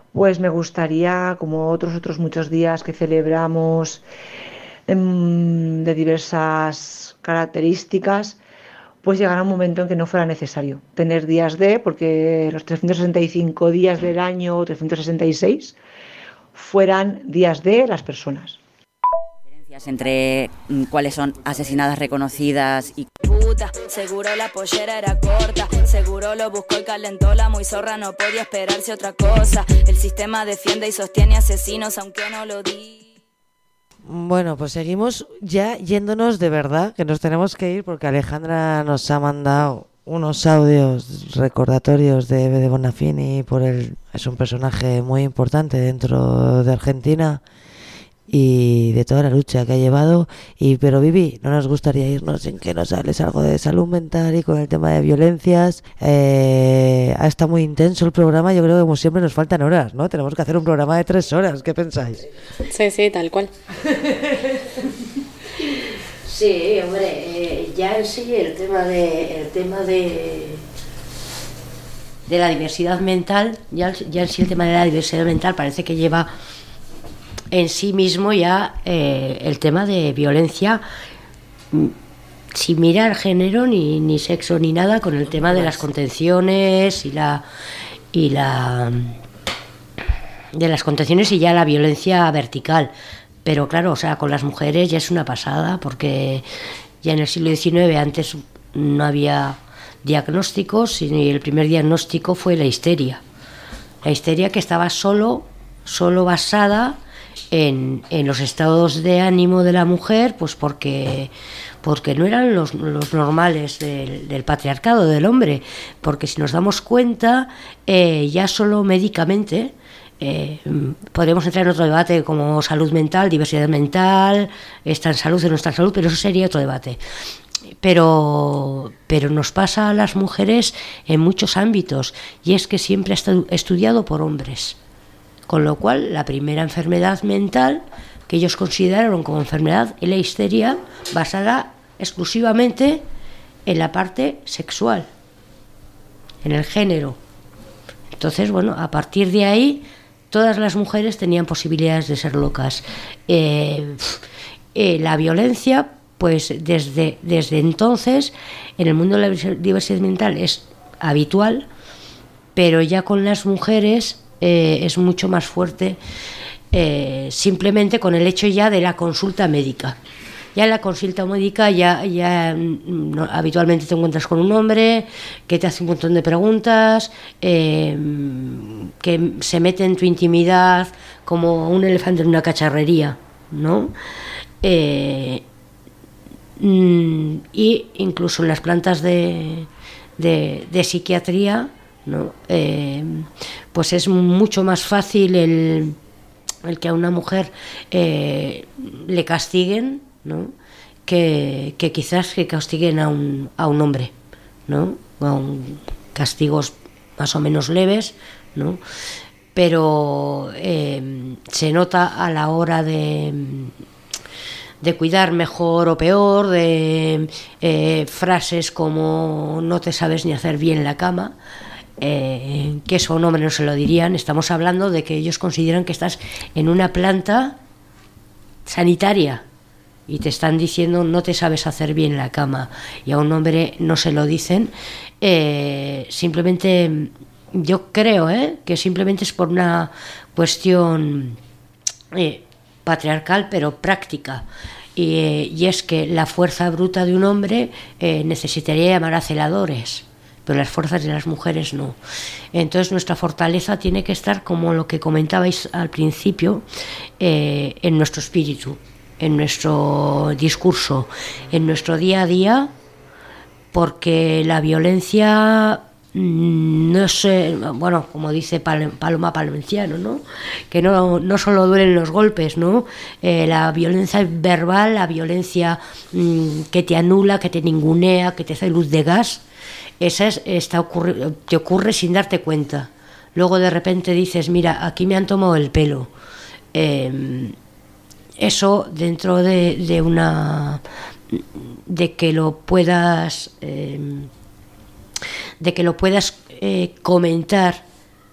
pues me gustaría, como otros otros muchos días que celebramos em, de diversas características, pues llegara un momento en que no fuera necesario tener días de, porque los trescientos sesenta y cinco días del año, o trescientos sesenta y seis, fueran días de las personas. Entre mm, cuáles son asesinadas reconocidas y... Puta, seguro la pollera era corta, seguro lo buscó y calentó, la muy zorra no podía esperarse otra cosa. El sistema defiende y sostiene asesinos aunque no lo diga. Bueno, pues seguimos ya yéndonos de verdad, que nos tenemos que ir porque Alejandra nos ha mandado unos audios recordatorios de Eve de Bonafini, por el, es un personaje muy importante dentro de Argentina y de toda la lucha que ha llevado. Y pero Vivi, no nos gustaría irnos sin que nos hables algo de salud mental y con el tema de violencias. Eh, ha estado muy intenso el programa, yo creo que como siempre nos faltan horas, ¿no? Tenemos que hacer un programa de tres horas, ¿qué pensáis? Sí, sí, tal cual. Sí, hombre, eh, ya en sí el tema de el tema de de la diversidad mental, ya, ya en sí el tema de la diversidad mental parece que lleva en sí mismo ya eh, el tema de violencia sin mirar género ni, ni sexo ni nada, con el tema de las contenciones y la y la de las contenciones y ya la violencia vertical. Pero claro, o sea, con las mujeres ya es una pasada, porque ya en el siglo diecinueve antes no había diagnósticos y el primer diagnóstico fue la histeria. La histeria que estaba solo, solo basada en, en los estados de ánimo de la mujer, pues porque, porque no eran los, los normales del, del patriarcado, del hombre. Porque si nos damos cuenta, eh, ya solo médicamente... Eh, podríamos entrar en otro debate como salud mental, diversidad mental, está en salud o no está en salud, pero eso sería otro debate. Pero, pero nos pasa a las mujeres en muchos ámbitos, y es que siempre ha estado estudiado por hombres, con lo cual la primera enfermedad mental que ellos consideraron como enfermedad es la histeria, basada exclusivamente en la parte sexual, en el género. Entonces, bueno, a partir de ahí todas las mujeres tenían posibilidades de ser locas. Eh, eh, la violencia, pues desde, desde entonces, en el mundo de la diversidad mental es habitual, pero ya con las mujeres eh, es mucho más fuerte, eh, simplemente con el hecho ya de la consulta médica. Ya en la consulta médica ya, ya no, habitualmente te encuentras con un hombre que te hace un montón de preguntas, eh, que se mete en tu intimidad como un elefante en una cacharrería, ¿no? Eh, y incluso en las plantas de, de, de psiquiatría, ¿no? Eh, pues es mucho más fácil el, el que a una mujer eh, le castiguen, ¿no? que, que quizás que castiguen a un, a un hombre, ¿no? Con castigos más o menos leves, ¿no? Pero eh, se nota a la hora de, de cuidar mejor o peor, de eh, frases como no te sabes ni hacer bien la cama, eh, que eso a un hombre no se lo dirían. Estamos hablando de que ellos consideran que estás en una planta sanitaria y te están diciendo no te sabes hacer bien la cama, y a un hombre no se lo dicen. Eh, simplemente yo creo eh, que simplemente es por una cuestión eh, patriarcal pero práctica, y, eh, y es que la fuerza bruta de un hombre eh, necesitaría llamar a celadores, pero las fuerzas de las mujeres no. Entonces nuestra fortaleza tiene que estar, como lo que comentabais al principio, eh, en nuestro espíritu, en nuestro discurso, en nuestro día a día, porque la violencia no sé, bueno, como dice Paloma Palenciano, ¿no? Que no, no solo duelen los golpes, ¿no? Eh, la violencia verbal, la violencia mmm, que te anula, que te ningunea, que te hace luz de gas, esa es, está ocurri- te ocurre sin darte cuenta. Luego de repente dices, mira, aquí me han tomado el pelo. Eh, eso dentro de, de una de que lo puedas eh, de que lo puedas eh, comentar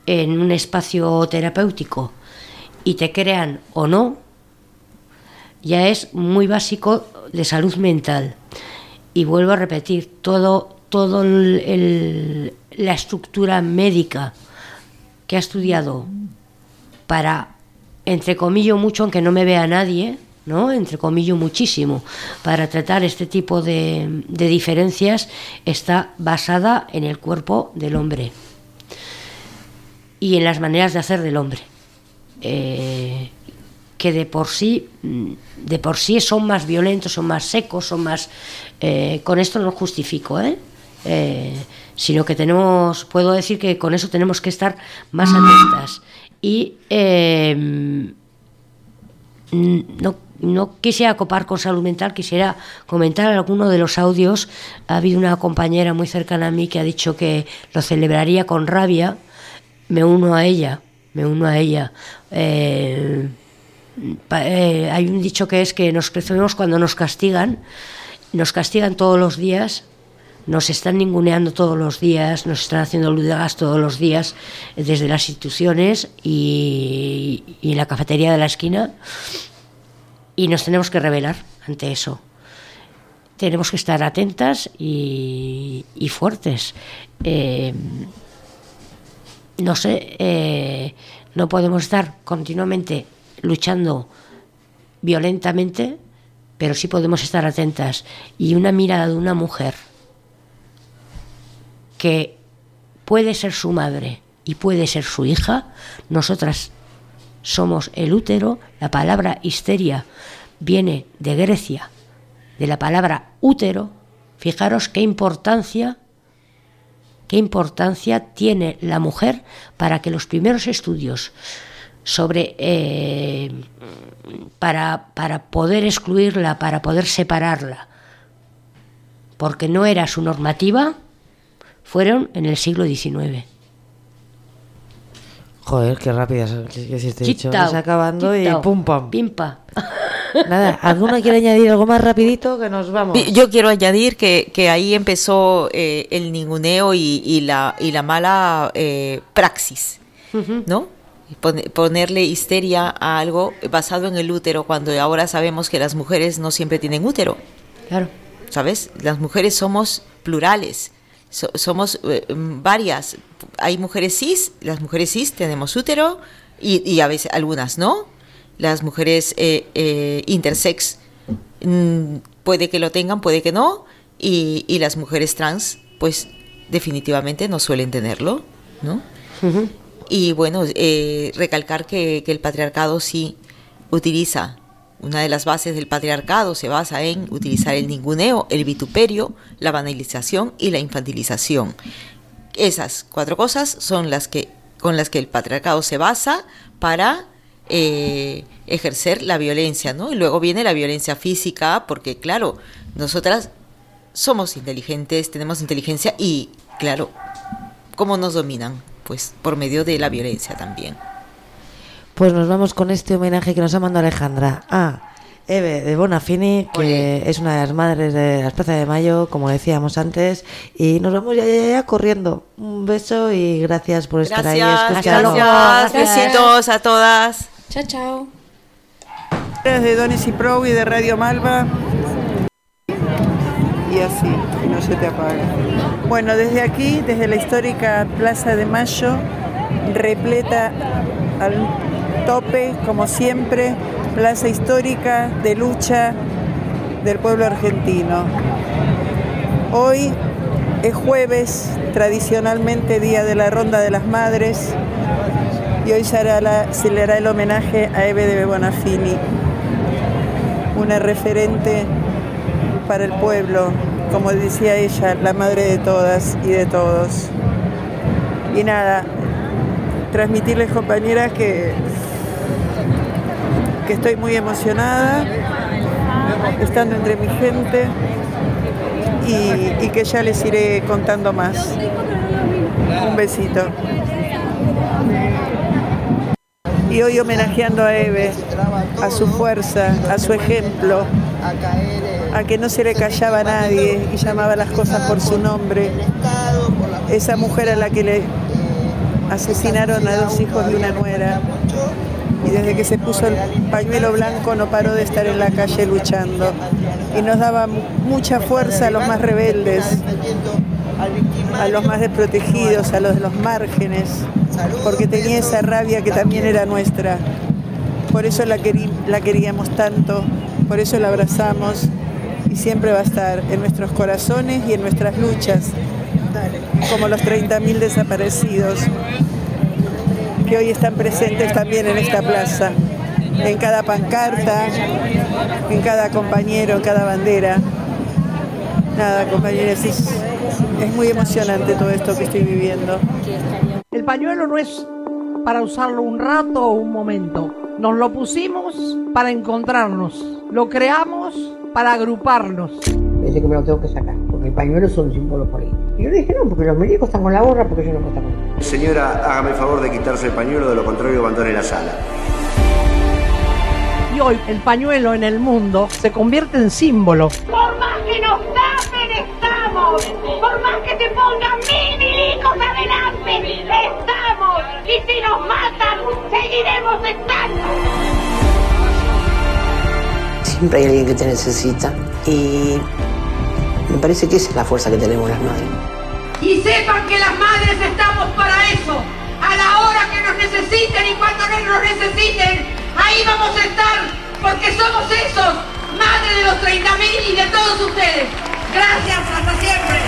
en un espacio terapéutico y te crean o no, ya es muy básico de salud mental. Y vuelvo a repetir, todo, todo el, el, la estructura médica que ha estudiado para, entre comillas mucho, aunque no me vea nadie, ¿no? Entre comillas muchísimo, para tratar este tipo de, de diferencias, está basada en el cuerpo del hombre y en las maneras de hacer del hombre. Eh, que de por sí de por sí son más violentos, son más secos, son más eh, con esto no justifico, ¿eh? Eh, sino que tenemos, puedo decir que con eso tenemos que estar más atentas y eh, no, no quisiera copar con salud mental, quisiera comentar alguno de los audios. Ha habido una compañera muy cercana a mí que ha dicho que lo celebraría con rabia. Me uno a ella, me uno a ella. Eh, Eh, hay un dicho que es que nos crecemos cuando nos castigan, nos castigan todos los días, nos están ninguneando todos los días, nos están haciendo ludegas todos los días desde las instituciones y, y la cafetería de la esquina, y nos tenemos que rebelar ante eso. Tenemos que estar atentas y, y fuertes. Eh, no sé, eh, no podemos estar continuamente luchando violentamente, pero sí podemos estar atentas. Y una mirada de una mujer que puede ser su madre y puede ser su hija, nosotras somos el útero. La palabra histeria viene de Grecia, de la palabra útero. Fijaros qué importancia qué importancia tiene la mujer para que los primeros estudios sobre eh, para, para poder excluirla, para poder separarla, porque no era su normativa, fueron en el siglo diecinueve. Joder, qué rápida, que, que si te he dicho, vas acabando chitao, y pum pam. Pimpa. Nada, ¿alguna quiere añadir algo más rapidito que nos vamos? Yo quiero añadir que, que ahí empezó eh, el ninguneo y, y, la, y la mala eh, praxis, uh-huh. ¿no? Ponerle histeria a algo basado en el útero, cuando ahora sabemos que las mujeres no siempre tienen útero. Claro. ¿Sabes? Las mujeres somos plurales, so, somos eh, varias. Hay mujeres cis, las mujeres cis tenemos útero y, y a veces algunas no. Las mujeres eh, eh, intersex mmm, puede que lo tengan, puede que no. Y, y las mujeres trans, pues definitivamente no suelen tenerlo, ¿no? Uh-huh. Y bueno, eh, recalcar que, que el patriarcado sí utiliza, una de las bases del patriarcado se basa en utilizar el ninguneo, el vituperio, la banalización y la infantilización. Esas cuatro cosas son las que con las que el patriarcado se basa para eh, ejercer la violencia, ¿no? Y luego viene la violencia física, porque claro, nosotras somos inteligentes, tenemos inteligencia y claro, ¿cómo nos dominan? Pues por medio de la violencia también. Pues nos vamos con este homenaje que nos ha mandado Alejandra a Eve de Bonafini, que Oye. es una de las madres de las Plaza de Mayo, como decíamos antes, y nos vamos ya, ya, ya corriendo. Un beso y gracias por estar gracias, ahí escuchando. Gracias, gracias, besitos a todas. Chao, chao. De Dones y Pro y de Radio Malva. Y así, y no se te apaga. Bueno, desde aquí, desde la histórica Plaza de Mayo, repleta al tope, como siempre, plaza histórica de lucha del pueblo argentino. Hoy es jueves, tradicionalmente día de la Ronda de las Madres, y hoy se, hará la, se le hará el homenaje a Eve de Bonafini, una referente para el pueblo, como decía ella, la madre de todas y de todos. Y nada, transmitirles, compañeras, que, que estoy muy emocionada estando entre mi gente y, y que ya les iré contando más. Un besito. Y hoy homenajeando a Eve, a su fuerza, a su ejemplo, a que no se le callaba a nadie y llamaba las cosas por su nombre. Esa mujer a la que le asesinaron a dos hijos de una nuera. Y desde que se puso el pañuelo blanco no paró de estar en la calle luchando. Y nos daba mucha fuerza a los más rebeldes, a los más desprotegidos, a los de los márgenes, porque tenía esa rabia que también era nuestra. Por eso la, querí, la queríamos tanto, por eso la abrazamos y siempre va a estar en nuestros corazones y en nuestras luchas, como los treinta mil desaparecidos que hoy están presentes también en esta plaza, en cada pancarta, en cada compañero, en cada bandera. Nada, compañeros, es, es muy emocionante todo esto que estoy viviendo. El pañuelo no es para usarlo un rato o un momento. Nos lo pusimos para encontrarnos, lo creamos para agruparnos. Dice que me lo tengo que sacar, porque el pañuelo es un símbolo político. Y yo le dije, no, porque los médicos están con la gorra, porque yo no puedo estar con la gorra. Señora, hágame el favor de quitarse el pañuelo, de lo contrario abandone la sala. Y hoy el pañuelo en el mundo se convierte en símbolo. Por más que nos tapen, estamos. Por más que te pongan mil milicos adelante, estamos. Y si nos matan, seguiremos estando. Siempre hay alguien que te necesita y me parece que esa es la fuerza que tenemos las madres. Y sepan que las madres estamos para eso. A la hora que nos necesiten y cuando no nos necesiten, ahí vamos a estar, porque somos esos, madres de los treinta mil y de todos ustedes. Gracias, hasta siempre.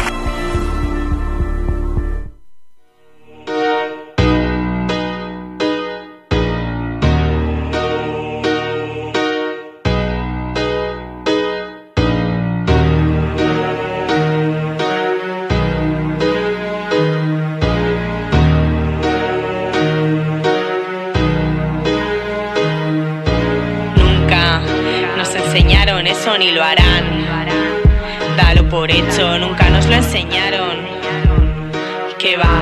Eso ni lo harán, dalo por hecho, nunca nos lo enseñaron. ¿Qué va?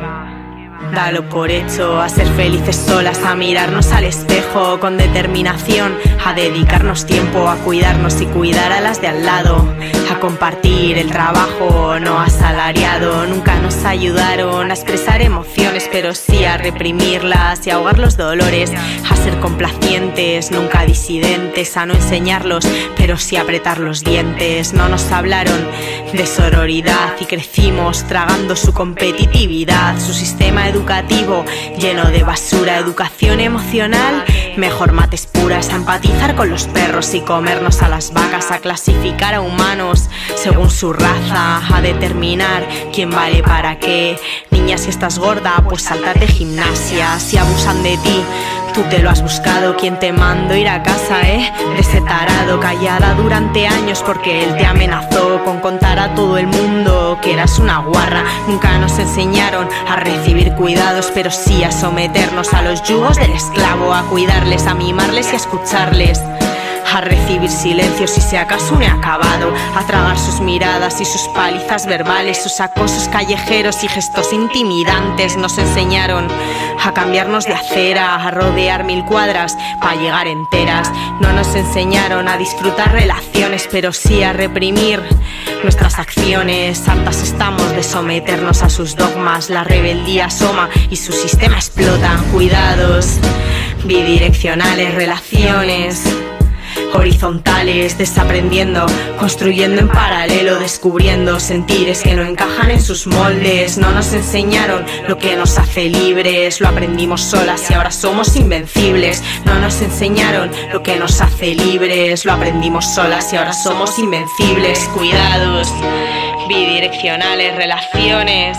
Dalo por hecho, a ser felices solas, a mirarnos al espejo con determinación, a dedicarnos tiempo a cuidarnos y cuidar a las de al lado, a compartir el trabajo no asalariado. Nunca nos ayudaron a expresar emociones, pero sí a reprimirlas y ahogar los dolores, a ser complacientes, nunca disidentes, a no enseñarlos, pero sí apretar los dientes. No nos hablaron de sororidad y crecimos tragando su competitividad, su sistema educativo lleno de basura, educación emocional, mejor mates puras, a empatizar con los perros y comernos a las vacas, a clasificar a humanos según su raza, a determinar quién vale para qué. Niña, si estás gorda, pues sáltate gimnasia. Si abusan de ti, tú te lo has buscado. ¿Quién te mandó ir a casa, eh? De ese tarado, callada durante años porque él te amenazó con contar a todo el mundo que eras una guarra. Nunca nos enseñaron a recibir cuidados, pero sí a someternos a los yugos del esclavo, a cuidarles, a mimarles y a escucharles, a recibir silencio si se acaso no he acabado, a tragar sus miradas y sus palizas verbales, sus acosos callejeros y gestos intimidantes. Nos enseñaron a cambiarnos de acera, a rodear mil cuadras para llegar enteras. No nos enseñaron a disfrutar relaciones, pero sí a reprimir nuestras acciones. Hartas estamos de someternos a sus dogmas, la rebeldía asoma y su sistema explota. Cuidados bidireccionales, relaciones horizontales, desaprendiendo, construyendo en paralelo, descubriendo sentires que no encajan en sus moldes. No nos enseñaron lo que nos hace libres, lo aprendimos solas y ahora somos invencibles. No nos enseñaron lo que nos hace libres, lo aprendimos solas y ahora somos invencibles. Cuidados bidireccionales, relaciones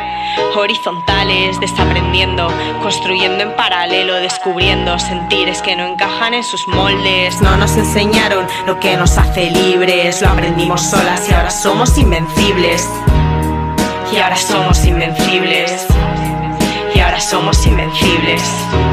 horizontales, desaprendiendo, construyendo en paralelo, descubriendo sentires que no encajan en sus moldes. No nos enseñaron lo que nos hace libres, lo aprendimos solas y ahora somos invencibles. Y ahora somos invencibles. Y ahora somos invencibles.